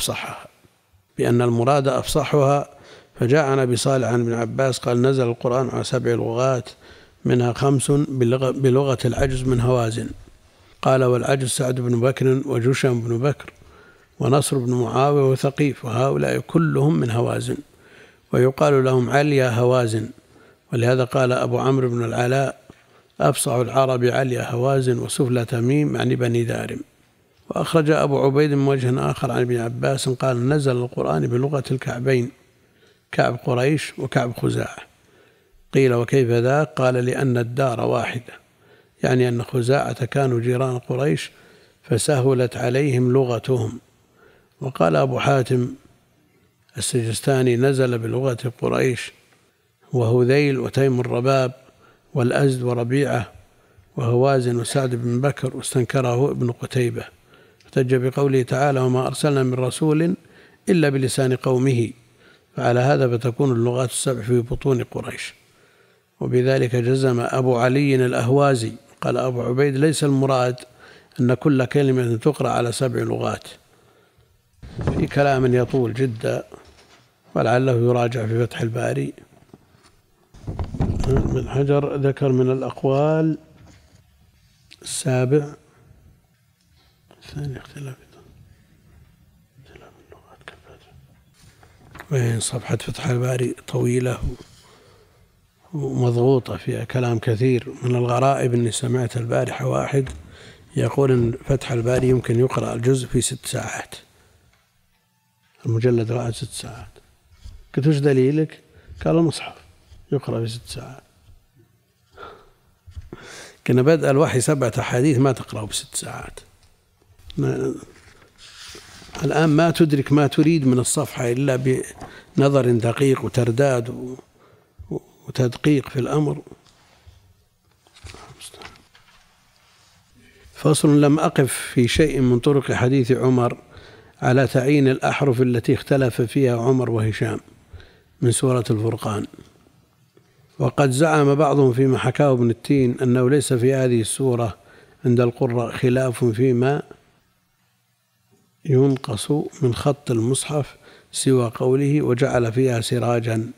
المراد أفصحها، فجاء عن أبي صالح عن ابن عباس قال: نزل القرآن على 7 لغات، منها 5 بلغة العجز من هوازن. قال: والعجز سعد بن بكر وجشم بن بكر ونصر بن معاوية وثقيف، وهؤلاء كلهم من هوازن، ويقال لهم عليا هوازن. ولهذا قال أبو عمرو بن العلاء: أفصح العرب عليا هوازن وسفلى تميم، يعني بني دارم. وأخرج أبو عبيد من وجه آخر عن ابن عباس قال: نزل القرآن بلغة الكعبين، كعب قريش وكعب خزاعة. قيل: وكيف ذاك؟ قال: لأن الدار واحدة، يعني أن خزاعة كانوا جيران قريش فسهلت عليهم لغتهم. وقال أبو حاتم السجستاني: نزل بلغة قريش وهذيل وتيم الرباب والأزد وربيعة وهوازن وسعد بن بكر، واستنكره ابن قتيبة، احتج بقوله تعالى: وما أرسلنا من رسول إلا بلسان قومه. فعلى هذا فتكون اللغات السبع في بطون قريش. وبذلك جزم أبو علي الأهوازي. قال أبو عبيد: ليس المراد أن كل كلمة تقرأ على 7 لغات، في كلام يطول جدا، ولعله يراجع في فتح الباري. ابن حجر ذكر من الأقوال 7 ثاني اختلاف اللغات كالفتح، وين صفحة فتح الباري طويلة ومضغوطة فيها كلام كثير. من الغرائب أني سمعت البارحة واحد يقول أن فتح الباري يمكن يقرأ الجزء في 6 ساعات، المجلد رأى 6 ساعات. قلت: وش دليلك؟ قال: المصحف يقرأ في 6 ساعات. كنا بدأ الوحي 7 أحاديث ما تقرأه ب6 ساعات. الآن ما تدرك ما تريد من الصفحة إلا بنظر دقيق وترداد وتدقيق في الأمر. فصل: لم أقف في شيء من طرق حديث عمر على تعيين الأحرف التي اختلف فيها عمر وهشام من سورة الفرقان. وقد زعم بعضهم فيما حكاه ابن التين أنه ليس في هذه السورة عند القراء خلاف فيما ينقص من خط المصحف سوى قوله: وجعل فيها سراجا،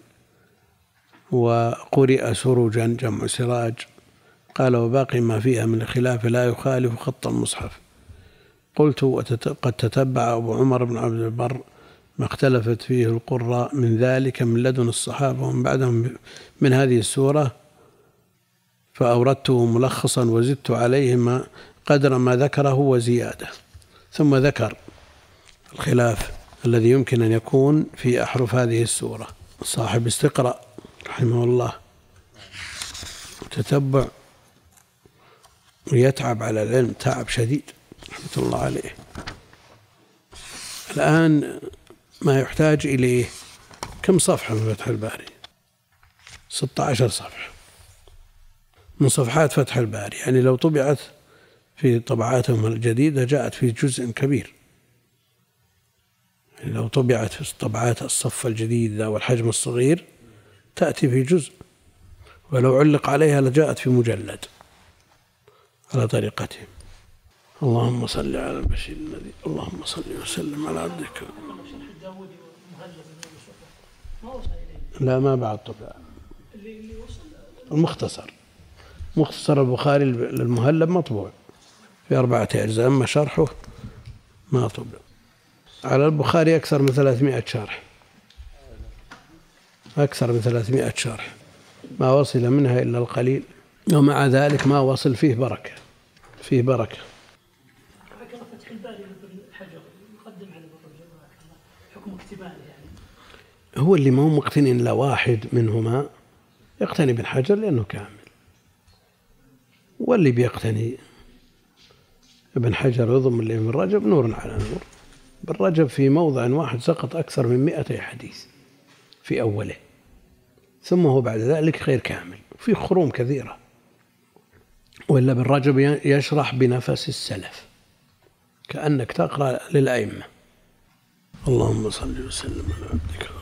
وقرئ سروجا جمع سراج. قال: وباقي ما فيها من الخلاف لا يخالف خط المصحف. قلت: قد تتبع أبو عمر بن عبد البر ما اختلفت فيه القراء من ذلك من لدن الصحابة ومن بعدهم من هذه السورة، فأوردته ملخصا وزدت عليهما قدر ما ذكره وزيادة. ثم ذكر الخلاف الذي يمكن أن يكون في أحرف هذه السورة. صاحب استقراء رحمه الله تتبع ويتعب على العلم تعب شديد رحمة الله عليه. الآن ما يحتاج إليه كم صفحة من فتح الباري؟ 16 صفحة من صفحات فتح الباري، يعني لو طبعت في طبعاتهم الجديدة جاءت في جزء كبير، يعني لو طبعت في طبعات الصف الجديد والحجم الصغير تأتي في جزء، ولو علق عليها لجاءت في مجلد على طريقتهم. اللهم صل على البشير الذي، اللهم صل وسلم على عبدك. لا ما بعد طبع المختصر، مختصر البخاري للمهلب مطبوع في 4 أجزاء، أما شرحه ما طبع. على البخاري أكثر من 300 شرح، أكثر من 300 شرح، ما وصل منها إلا القليل، ومع ذلك ما وصل فيه بركة، فيه بركة. فتح الباري الحجر يقدم على حكم اكتمال، يعني هو اللي ما هو مقتني إلا واحد منهما يقتني بالحجر لأنه كامل، واللي بيقتني ابن حجر يضم اللي من رجب نور على نور. بالرجب في موضع واحد سقط أكثر من 200 حديث في أوله، ثم هو بعد ذلك غير كامل في خروم كثيرة، وإلا بالرجب يشرح بنفس السلف كأنك تقرأ للأئمة. اللهم صل وسلم على عبدك